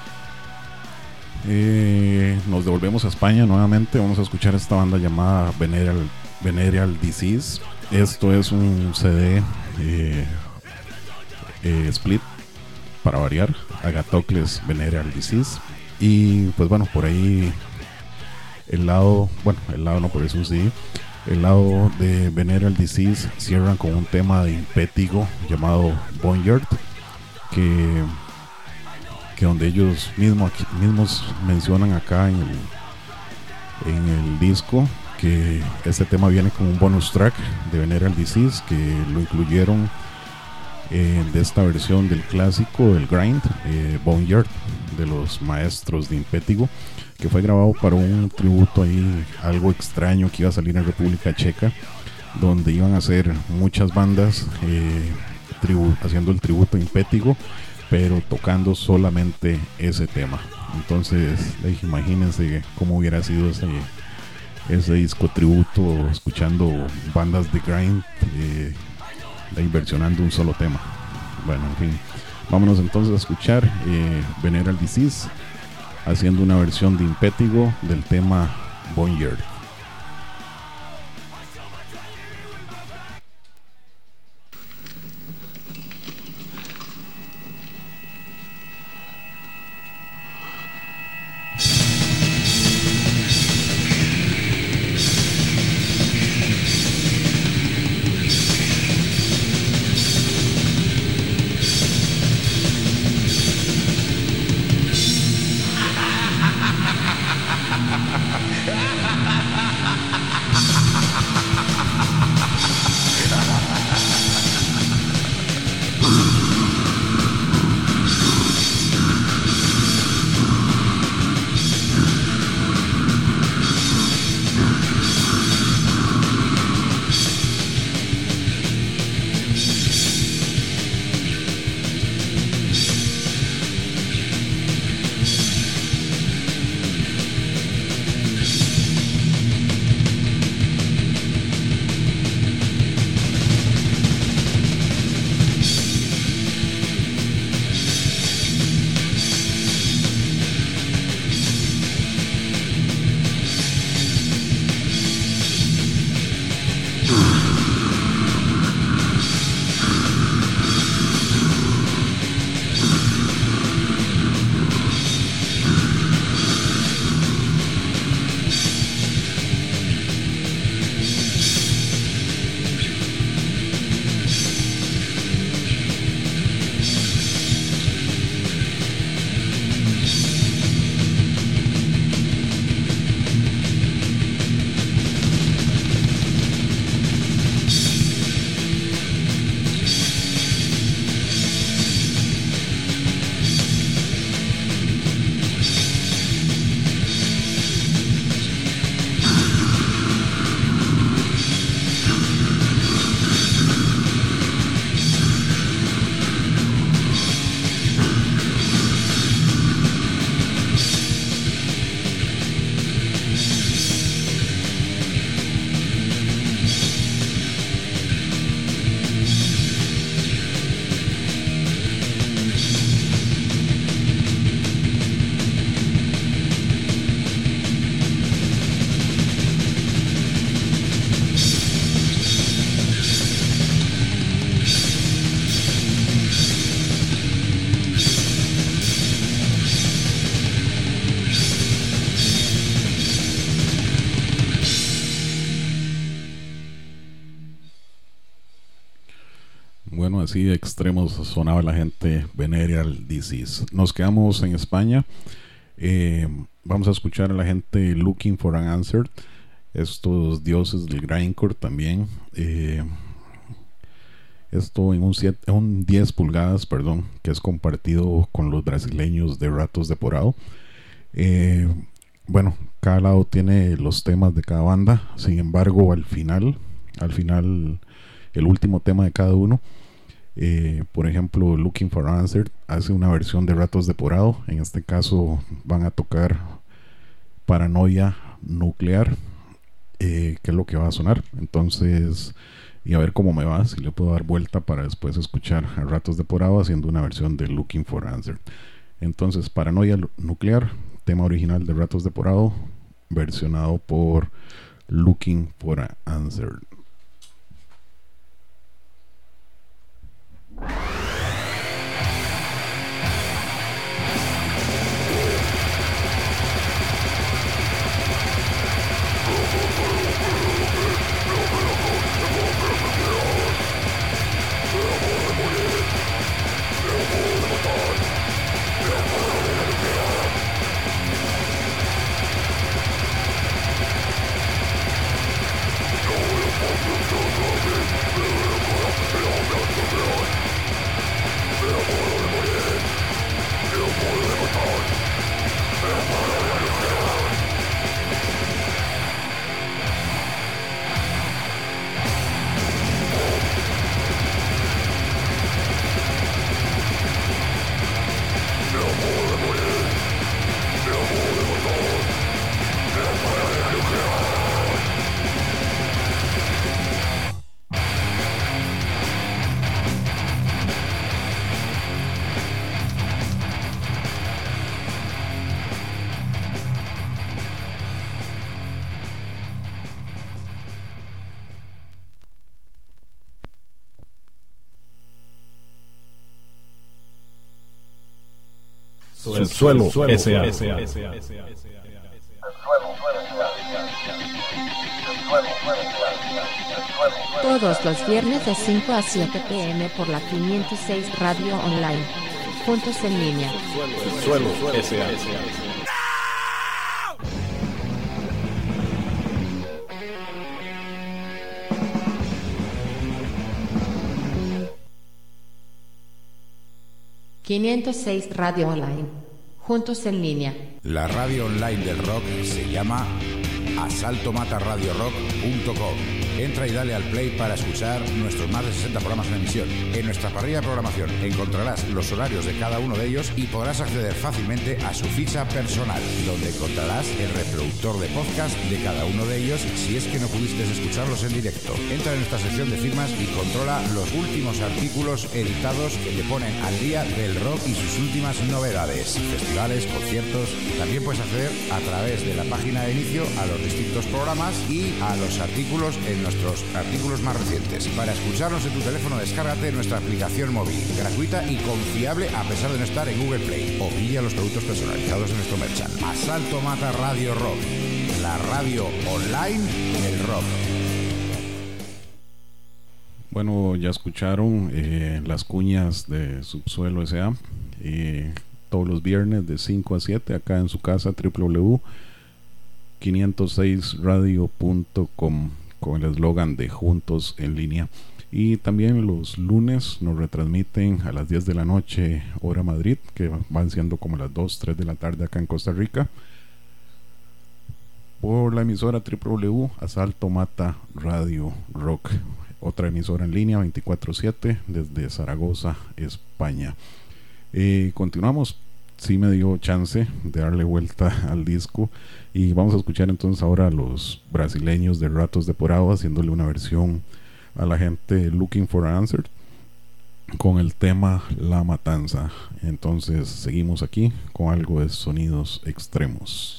S3: Eh, nos devolvemos a España nuevamente, vamos a escuchar esta banda llamada Venereal, Venereal Disease. Esto es un C D eh, eh, split para variar, Agatocles Venereal Disease. Y pues bueno, por ahí el lado, bueno, el lado no, pero es un C D. El lado de Venereal Disease cierran con un tema de Impétigo llamado Boneyard, que, que donde ellos mismos, mismos mencionan acá en el, en el disco que este tema viene como un bonus track de Venereal Disease, que lo incluyeron eh, de esta versión del clásico del grind, eh, Boneyard, de los maestros de Impétigo, que fue grabado para un tributo ahí algo extraño que iba a salir en República Checa, donde iban a hacer muchas bandas eh, tribu- haciendo el tributo a Impétigo, pero tocando solamente ese tema. Entonces eh, imagínense cómo hubiera sido ese, ese disco tributo, escuchando bandas de grind eh, ahí versionando un solo tema. Bueno, en fin, vámonos entonces a escuchar eh, Venereal Disease haciendo una versión de Impétigo del tema Boneyard. Bueno, así de extremos sonaba la gente Venereal Disease. Nos quedamos en España. Eh, vamos a escuchar a la gente Looking for an Answer, estos dioses del grindcore también. Eh, esto en un, siete, un diez pulgadas, perdón, que es compartido con los brasileños de Ratos de Porado. Eh, bueno, cada lado tiene los temas de cada banda. Sin embargo, al final, al final, el último tema de cada uno. Eh, por ejemplo, Looking for Answer hace una versión de Ratos de Porado. En este caso van a tocar Paranoia Nuclear. eh, qué es lo que va a sonar. Entonces, y a ver cómo me va, si le puedo dar vuelta para después escuchar a Ratos de Porado haciendo una versión de Looking for Answer. Entonces, Paranoia Nuclear, tema original de Ratos de Porado, versionado por Looking for Answer.
S2: Subsuelo S A.
S8: Todos los viernes de cinco a siete p m por la quinientos seis Radio Online. Juntos en línea.
S2: Subsuelo S A.
S8: quinientos seis Radio Online. Juntos en línea.
S7: La radio online del rock se llama asalto mata radio rock punto com. Entra y dale al play para escuchar nuestros más de sesenta programas en emisión. En nuestra parrilla de programación encontrarás los horarios de cada uno de ellos y podrás acceder fácilmente a su ficha personal, donde encontrarás el reproductor de podcast de cada uno de ellos si es que no pudiste escucharlos en directo. Entra en nuestra sección de firmas y controla los últimos artículos editados que te ponen al día del rock y sus últimas novedades, festivales, conciertos. También puedes acceder a través de la página de inicio a los distintos programas y a los artículos en nuestros artículos más recientes. Para escucharnos en tu teléfono, descárgate nuestra aplicación móvil, gratuita y confiable a pesar de no estar en Google Play, o pilla los productos personalizados en nuestro merchant. Asalto Mata Radio Rock, la radio online del rock.
S3: Bueno, ya escucharon eh, las cuñas de Subsuelo S A, eh, todos los viernes de cinco a siete acá en su casa, doble u doble u doble u punto quinientos seis radio punto com, con el eslogan de Juntos en Línea. Y también los lunes nos retransmiten a las diez de la noche hora Madrid, que van siendo como las dos, tres de la tarde acá en Costa Rica, por la emisora doble u doble u doble u punto asalto mata radio rock, otra emisora en línea veinticuatro siete desde Zaragoza, España. Eh, continuamos. Sí me dio chance de darle vuelta al disco y vamos a escuchar entonces ahora a los brasileños de Ratos de Porado haciéndole una versión a la gente Looking for Answer con el tema La Matanza. Entonces seguimos aquí con algo de sonidos extremos.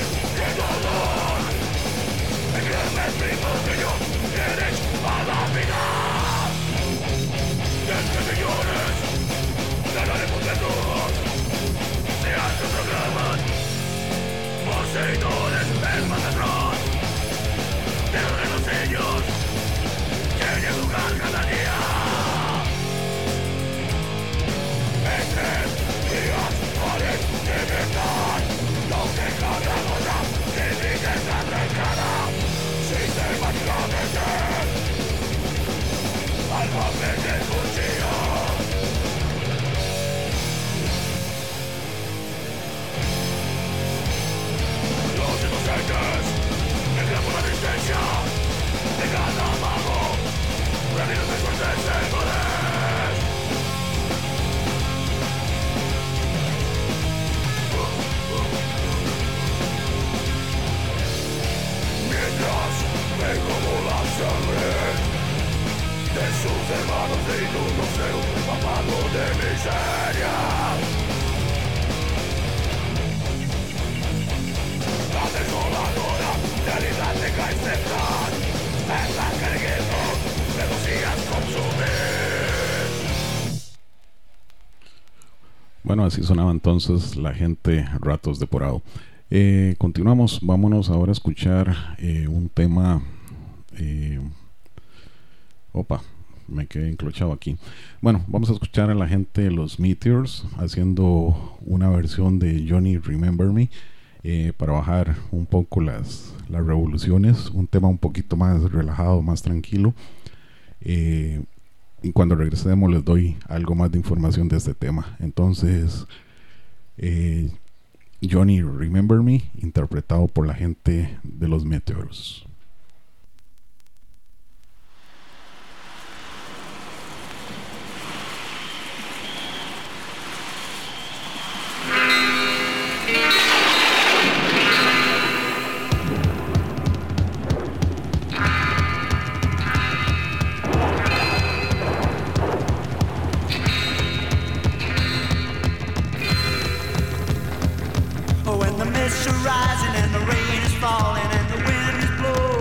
S1: Primo, que yo eres a la vida. sangre de sus hermanos de inmundo ser un empapado de miseria. La desoladora realidad de Kaiserland está queriendo que lo sigas consumir.
S3: Bueno, así sonaba entonces la gente Ratos de Porado. Eh, continuamos, vámonos ahora a escuchar eh, un tema. Eh, opa, me quedé enclochado aquí. Bueno, vamos a escuchar a la gente de los Meteors haciendo una versión de Johnny Remember Me eh, para bajar un poco las, las revoluciones. Un tema un poquito más relajado, más tranquilo. Eh, y cuando regresemos les doy algo más de información de este tema. Entonces, eh, Johnny Remember Me, interpretado por la gente de los Meteors.
S6: When the mists are rising and the rain is falling and the wind is blowing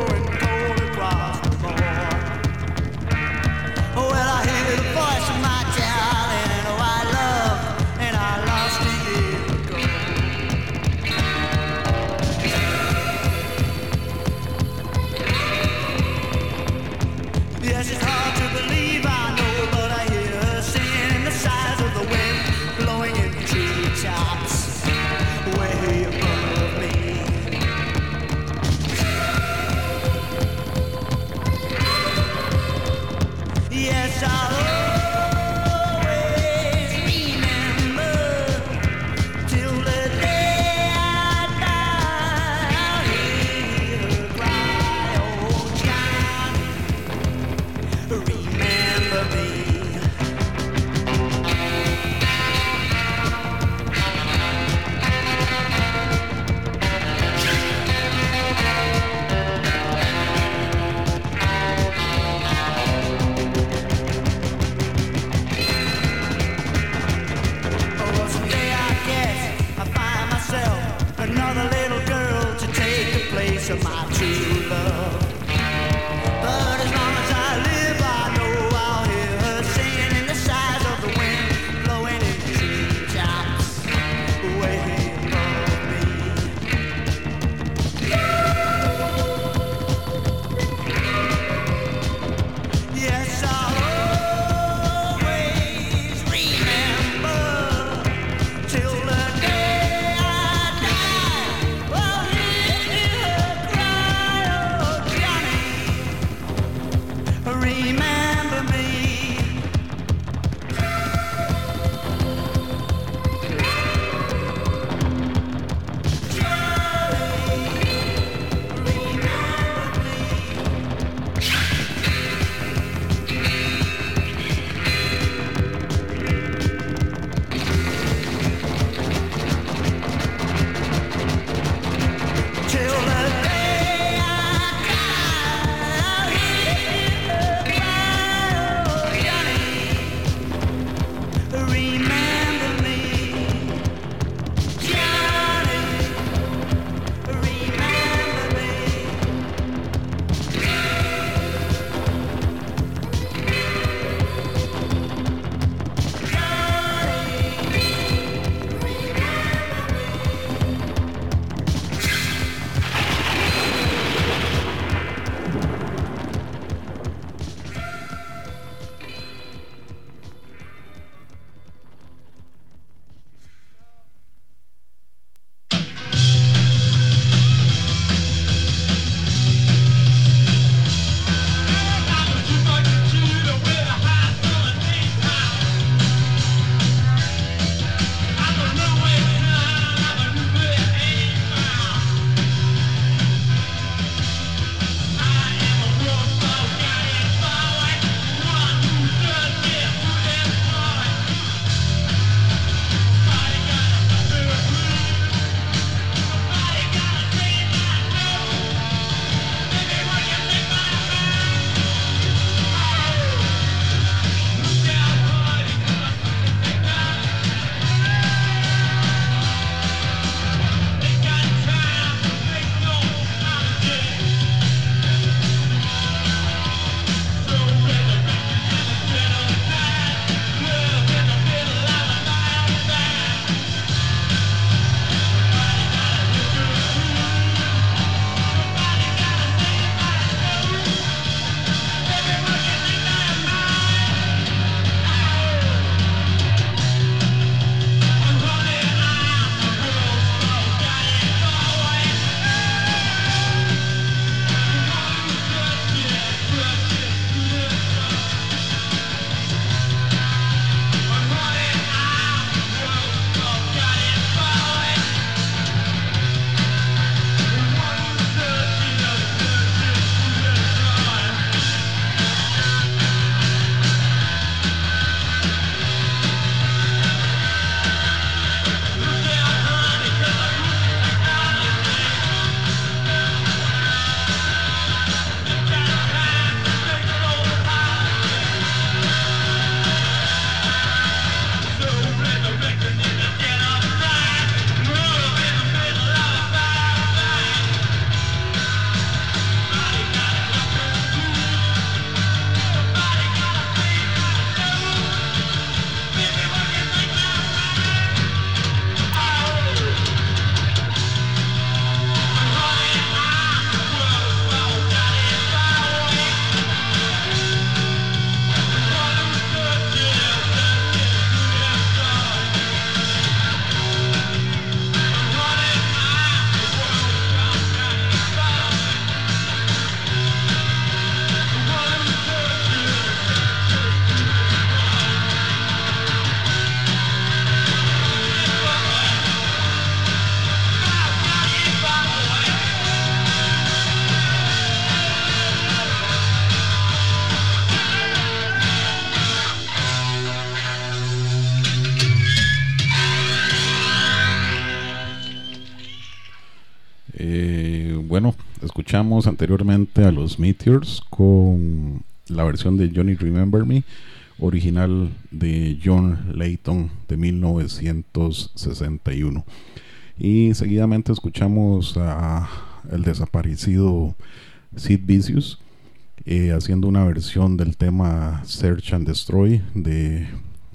S3: escuchamos anteriormente a los Meteors con la versión de Johnny Remember Me, original de John Leyton de mil novecientos sesenta y uno. Y seguidamente escuchamos a el desaparecido Sid Vicious eh, haciendo una versión del tema Search and Destroy de,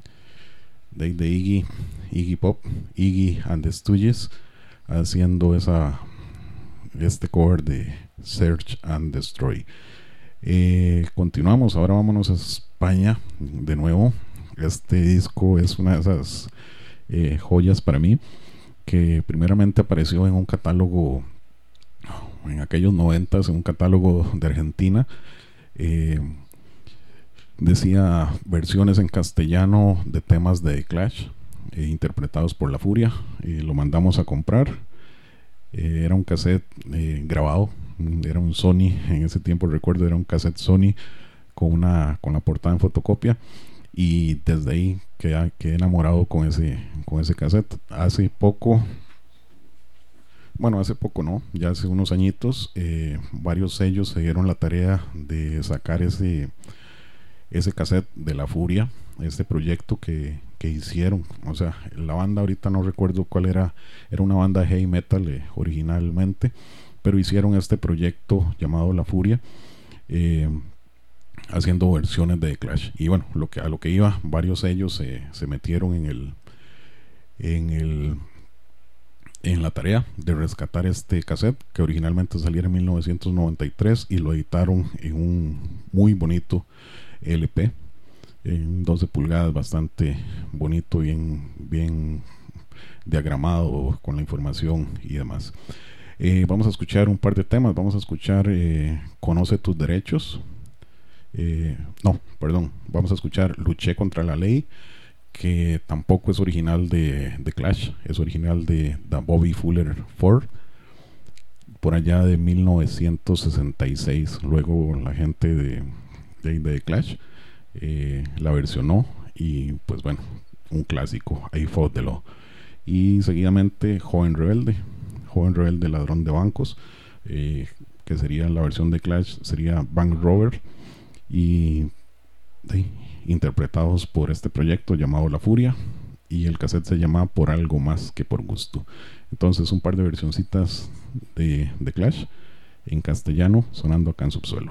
S3: de, de Iggy, Iggy Pop, Iggy and the Stooges, haciendo esa este cover de Search and Destroy. Eh, continuamos, ahora vámonos a España de nuevo. Este disco es una de esas eh, joyas para mí, que primeramente apareció en un catálogo en aquellos noventas, en un catálogo de Argentina. Eh, decía versiones en castellano de temas de The Clash, eh, interpretados por La Furia. Eh, lo mandamos a comprar. Eh, era un cassette eh, grabado, era un Sony, en ese tiempo recuerdo era un cassette Sony con una con la portada en fotocopia, y desde ahí quedé, quedé enamorado con ese con ese cassette. Hace poco, bueno hace poco no, ya hace unos añitos, eh, varios sellos se dieron la tarea de sacar ese ese cassette de La Furia, este proyecto que, que hicieron. O sea, la banda ahorita no recuerdo cuál era, era una banda de heavy metal eh, originalmente, pero hicieron este proyecto llamado La Furia, eh, haciendo versiones de The Clash. Y bueno, lo que, a lo que iba, varios sellos eh, se metieron en el en el en la tarea de rescatar este cassette, que originalmente saliera en mil novecientos noventa y tres, y lo editaron en un muy bonito L P en doce pulgadas, bastante bonito, bien bien diagramado con la información y demás. Eh, vamos a escuchar un par de temas. Vamos a escuchar eh, Conoce tus derechos, eh, no, perdón, vamos a escuchar Luché contra la ley, que tampoco es original de, de Clash, es original de, de Bobby Fuller Ford, por allá de mil novecientos sesenta y seis. Luego la gente de de, de Clash eh, la versionó, y pues bueno, un clásico, I Fought the Law. Y seguidamente Joven Rebelde, Joven Rebelde Ladrón de Bancos, eh, que sería la versión de Clash, sería Bank Robber, y eh, interpretados por este proyecto llamado La Furia, y el cassette se llama Por Algo Más que Por Gusto. Entonces un par de versioncitas de, de Clash en castellano sonando acá en Subsuelo.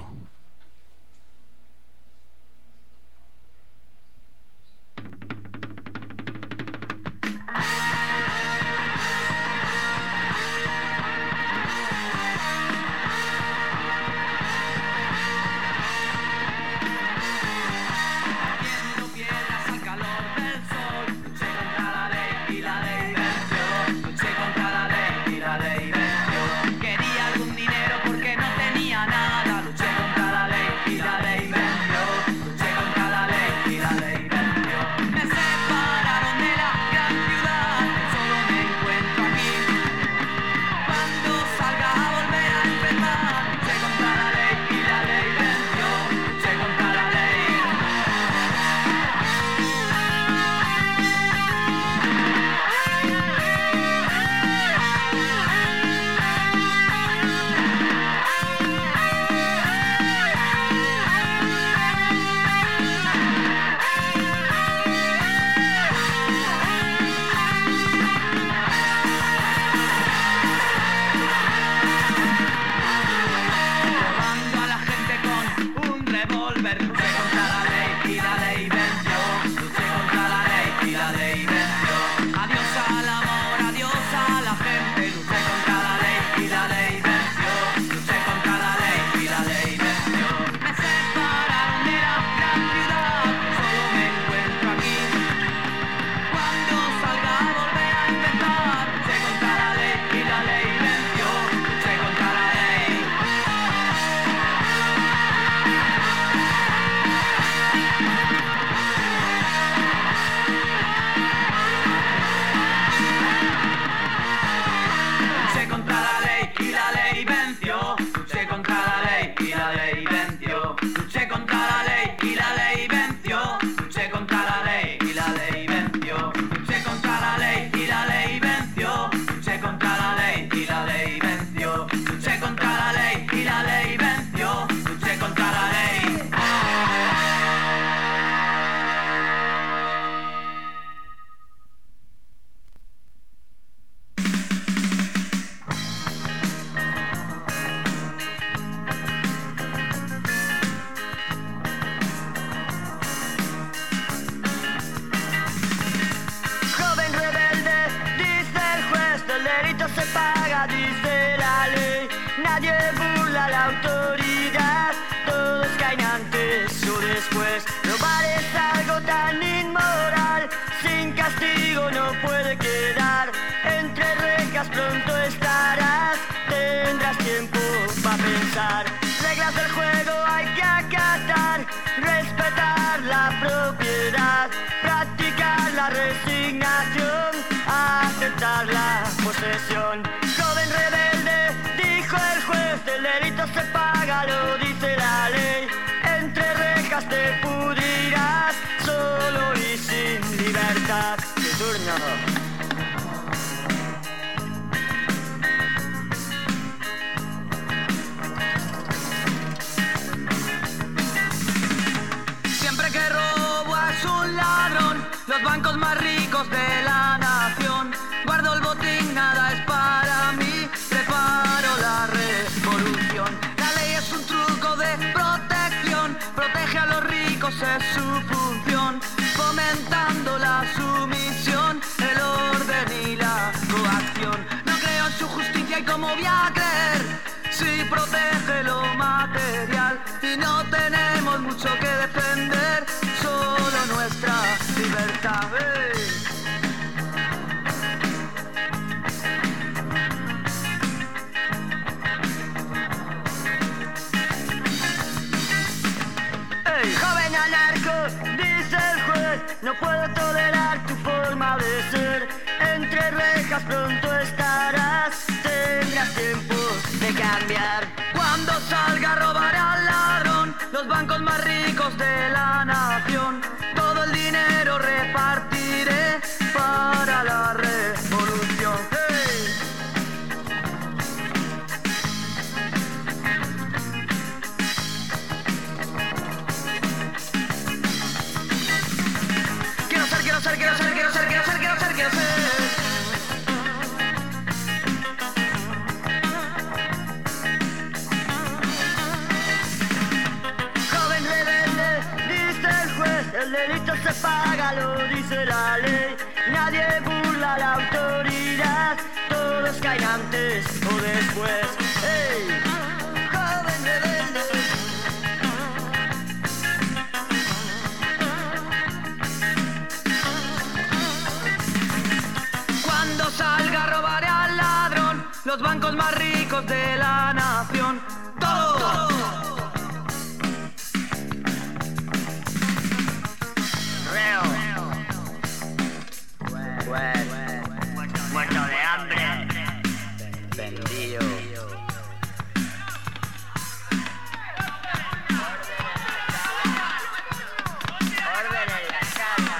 S11: Quería algún dinero porque no tenía nada, luché contra nadie burla la autoridad. Todos caen antes o después. Robar es algo tan inmoral, sin castigo no puede quedar. Entre rejas pronto estarás, tendrás tiempo para pensar. Reglas del juego hay que acatar, respetar la propiedad, practicar la resignación, aceptar la posesión. Joven rebelde, dijo el juez, el delito se paga, lo dice la ley. Entre rejas te pudrirás, solo y sin libertad. Tu turno. Los bancos más ricos de la nación. Guardo el botín, nada es para mí. Preparo la revolución. La ley es un truco de protección. Protege a los ricos, es su función. Fomentando la sumisión, el orden y la coacción. No creo en su justicia y cómo voy a creer si protege lo material. Y no tenemos mucho que defender, solo nuestra libertad. ¡Hey! ¡Hey! Joven anarco, dice el juez, no puedo tolerar tu forma de ser. Entre rejas pronto estarás, tendrás tiempo de cambiar. Cuando salga a robar al ladrón, los bancos más ricos de la nación, todo el dinero repartiré para la revolución. ¡Hey! Quiero ser, quiero ser, quiero ser, quiero ser, quiero ser, quiero ser, quiero ser. El delito se paga, lo dice la ley. Nadie burla la autoridad. Todos caen antes o después. ¡Hey! Joven rebelde. Cuando salga a robar al ladrón, los bancos más ricos de la nación. ¡Todo! ¡Todo! Muerto de hambre, vendido. Orden en la sala.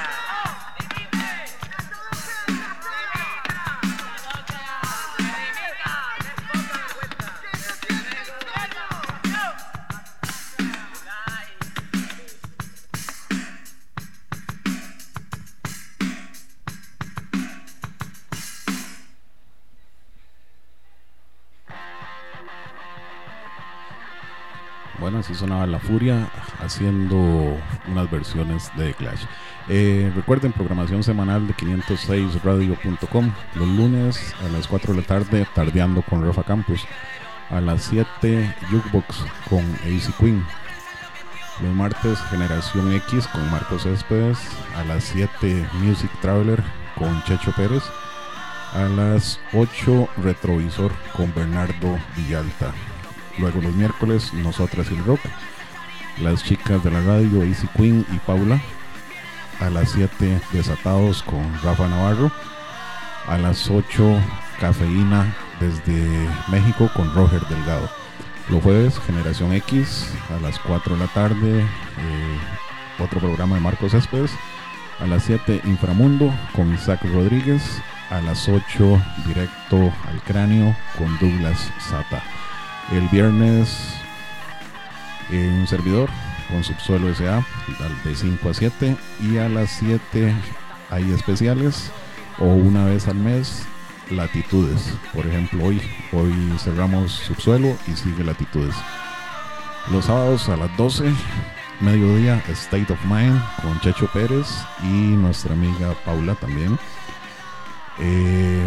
S3: Bueno, así sonaba La Furia haciendo unas versiones de Clash. Eh, recuerden, programación semanal de quinientos seis radio punto com. Los lunes a las cuatro de la tarde, Tardeando con Rafa Campos. A las siete, Jukebox con A C Queen. Los martes, Generación X con Marcos Céspedes. A las siete, Music Traveler con Checho Pérez. A las ocho, Retrovisor con Bernardo Villalta. Luego los miércoles, Nosotras y el Rock. Las chicas de la radio, A C Queen y Paula. A las siete, Desatados con Rafa Navarro. A las ocho, Cafeína desde México con Roger Delgado. Los jueves, Generación X a las cuatro de la tarde, eh, otro programa de Marcos Céspedes. A las siete, Inframundo con Isaac Rodríguez. A las ocho, Directo al Cráneo con Douglas Sata. El viernes, eh, un servidor con Subsuelo S A de cinco a siete. Y a las siete hay especiales, o una vez al mes, Latitudes. Por ejemplo, hoy, hoy cerramos Subsuelo y sigue Latitudes. Los sábados a las doce, mediodía, State of Mind con Checho Pérez y nuestra amiga Paula también. Eh,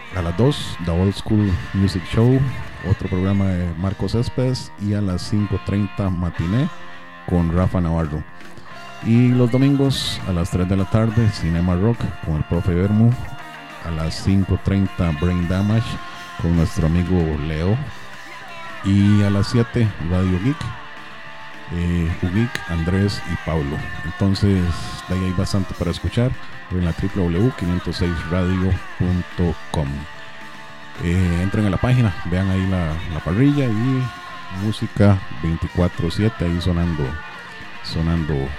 S3: a las dos, The Old School Music Show, otro programa de Marcos Céspedes, y a las cinco treinta Matiné con Rafa Navarro. Y los domingos a las tres de la tarde, Cinema Rock con el profe Bermu. A las cinco treinta Brain Damage con nuestro amigo Leo. Y a las siete Radio Geek, eh, Geek, Andrés y Pablo. Entonces de ahí hay bastante para escuchar en la doble u doble u doble u punto quinientos seis radio punto com. Eh, entren a la página, vean ahí la, la parrilla y música veinticuatro siete ahí sonando sonando eh,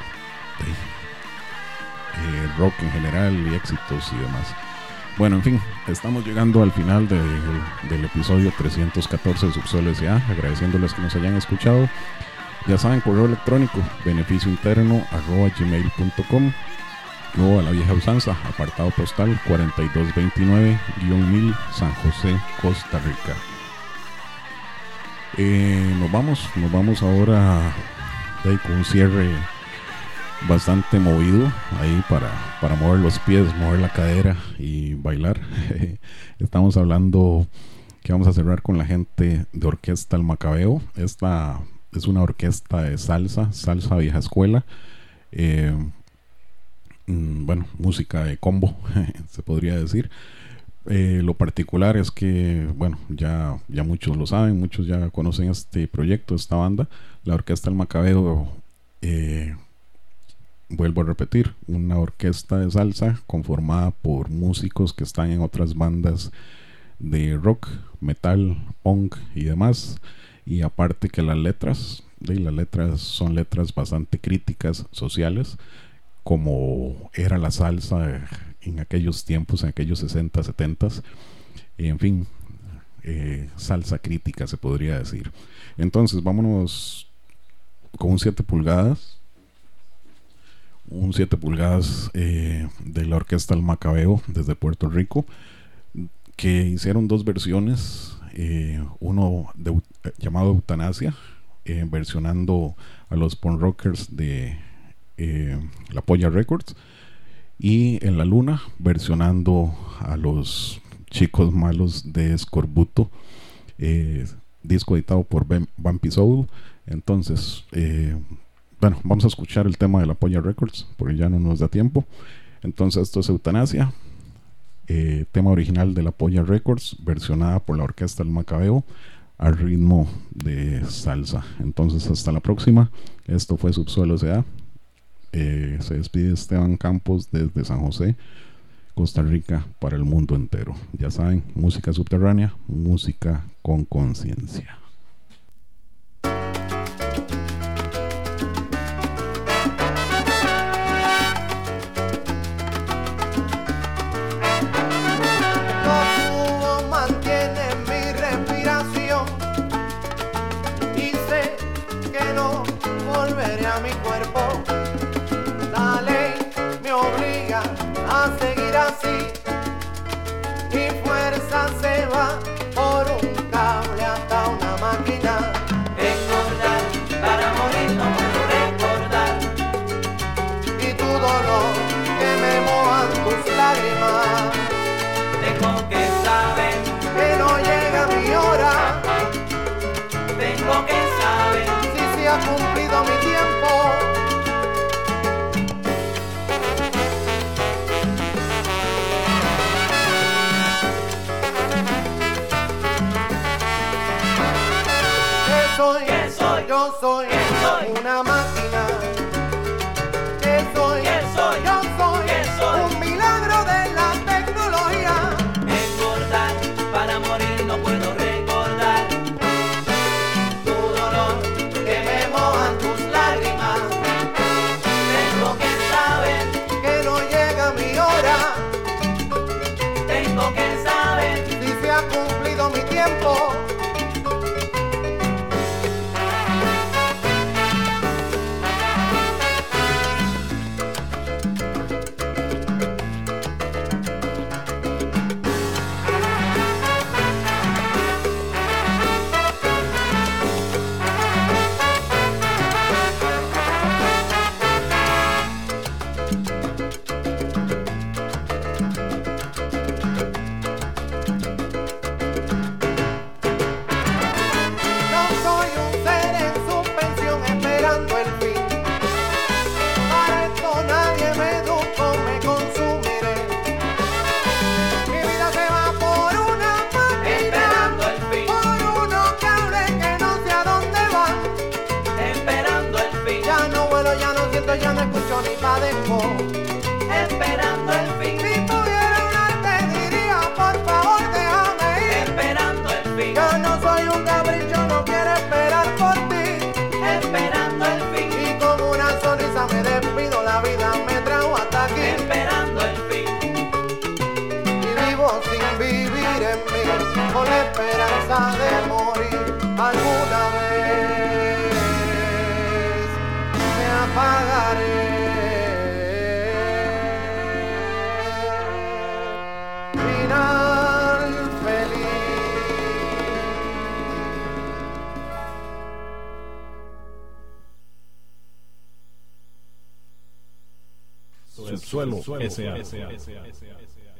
S3: eh, rock en general y éxitos y demás. Bueno, en fin, estamos llegando al final de, de, del episodio trescientos catorce de Subsuelo S A, agradeciéndoles que nos hayan escuchado. Ya saben, correo electrónico beneficio interno arroba gmail punto com, o a la vieja usanza, apartado postal cuarenta y dos veintinueve mil, San José, Costa Rica. Eh, nos vamos, nos vamos ahora de ahí con un cierre bastante movido ahí para, para mover los pies, mover la cadera y bailar. Estamos hablando que vamos a cerrar con la gente de Orquesta El Macabeo. Esta es una orquesta de salsa, salsa vieja escuela. Eh, bueno, música de combo, se podría decir. Eh, lo particular es que, bueno, ya, ya muchos lo saben, muchos ya conocen este proyecto, esta banda, la Orquesta El Macabeo. Eh, vuelvo a repetir, una orquesta de salsa conformada por músicos que están en otras bandas de rock, metal, punk y demás. Y aparte que las letras, de las letras son letras bastante críticas, sociales, como era la salsa en aquellos tiempos, en aquellos sesenta, setenta. En fin, eh, salsa crítica se podría decir. Entonces vámonos con un siete pulgadas. Un siete pulgadas eh, de la Orquesta El Macabeo desde Puerto Rico, que hicieron dos versiones, eh, uno de, eh, llamado Eutanasia, eh, versionando a los punk rockers de eh, La Polla Records, y En la Luna versionando a los Chicos Malos de Escorbuto, eh, disco editado por Bumpy Soul. Entonces eh, bueno, vamos a escuchar el tema de La Polla Records porque ya no nos da tiempo. Entonces esto es Eutanasia, eh, tema original de La Polla Records, versionada por la Orquesta El Macabeo al ritmo de salsa. Entonces hasta la próxima. Esto fue Subsuelo S A. Eh, se despide Esteban Campos desde San José, Costa Rica, para el mundo entero. Ya saben, música subterránea, música con conciencia.
S6: Mi fuerza se va por un cable hasta una máquina. Recordar, para morir no puedo recordar. Y tu dolor que me mojan tus lágrimas. Tengo que saber que no llega mi hora. Tengo que saber si se ha cumplido mi tiempo. Soy, ¿qué soy? Yo soy, ¿qué soy? Una máquina. ¿Qué soy? ¿Qué soy? Yo soy, ¿qué soy? Un milagro de la tecnología. Recordar, para morir no puedo recordar. Tu dolor que me mojan tus lágrimas. Tengo que saber que no llega mi hora. Tengo que saber si se ha cumplido mi tiempo. ha de morir alguna vez. Me apagaré. Final feliz.
S2: Subsuelo S A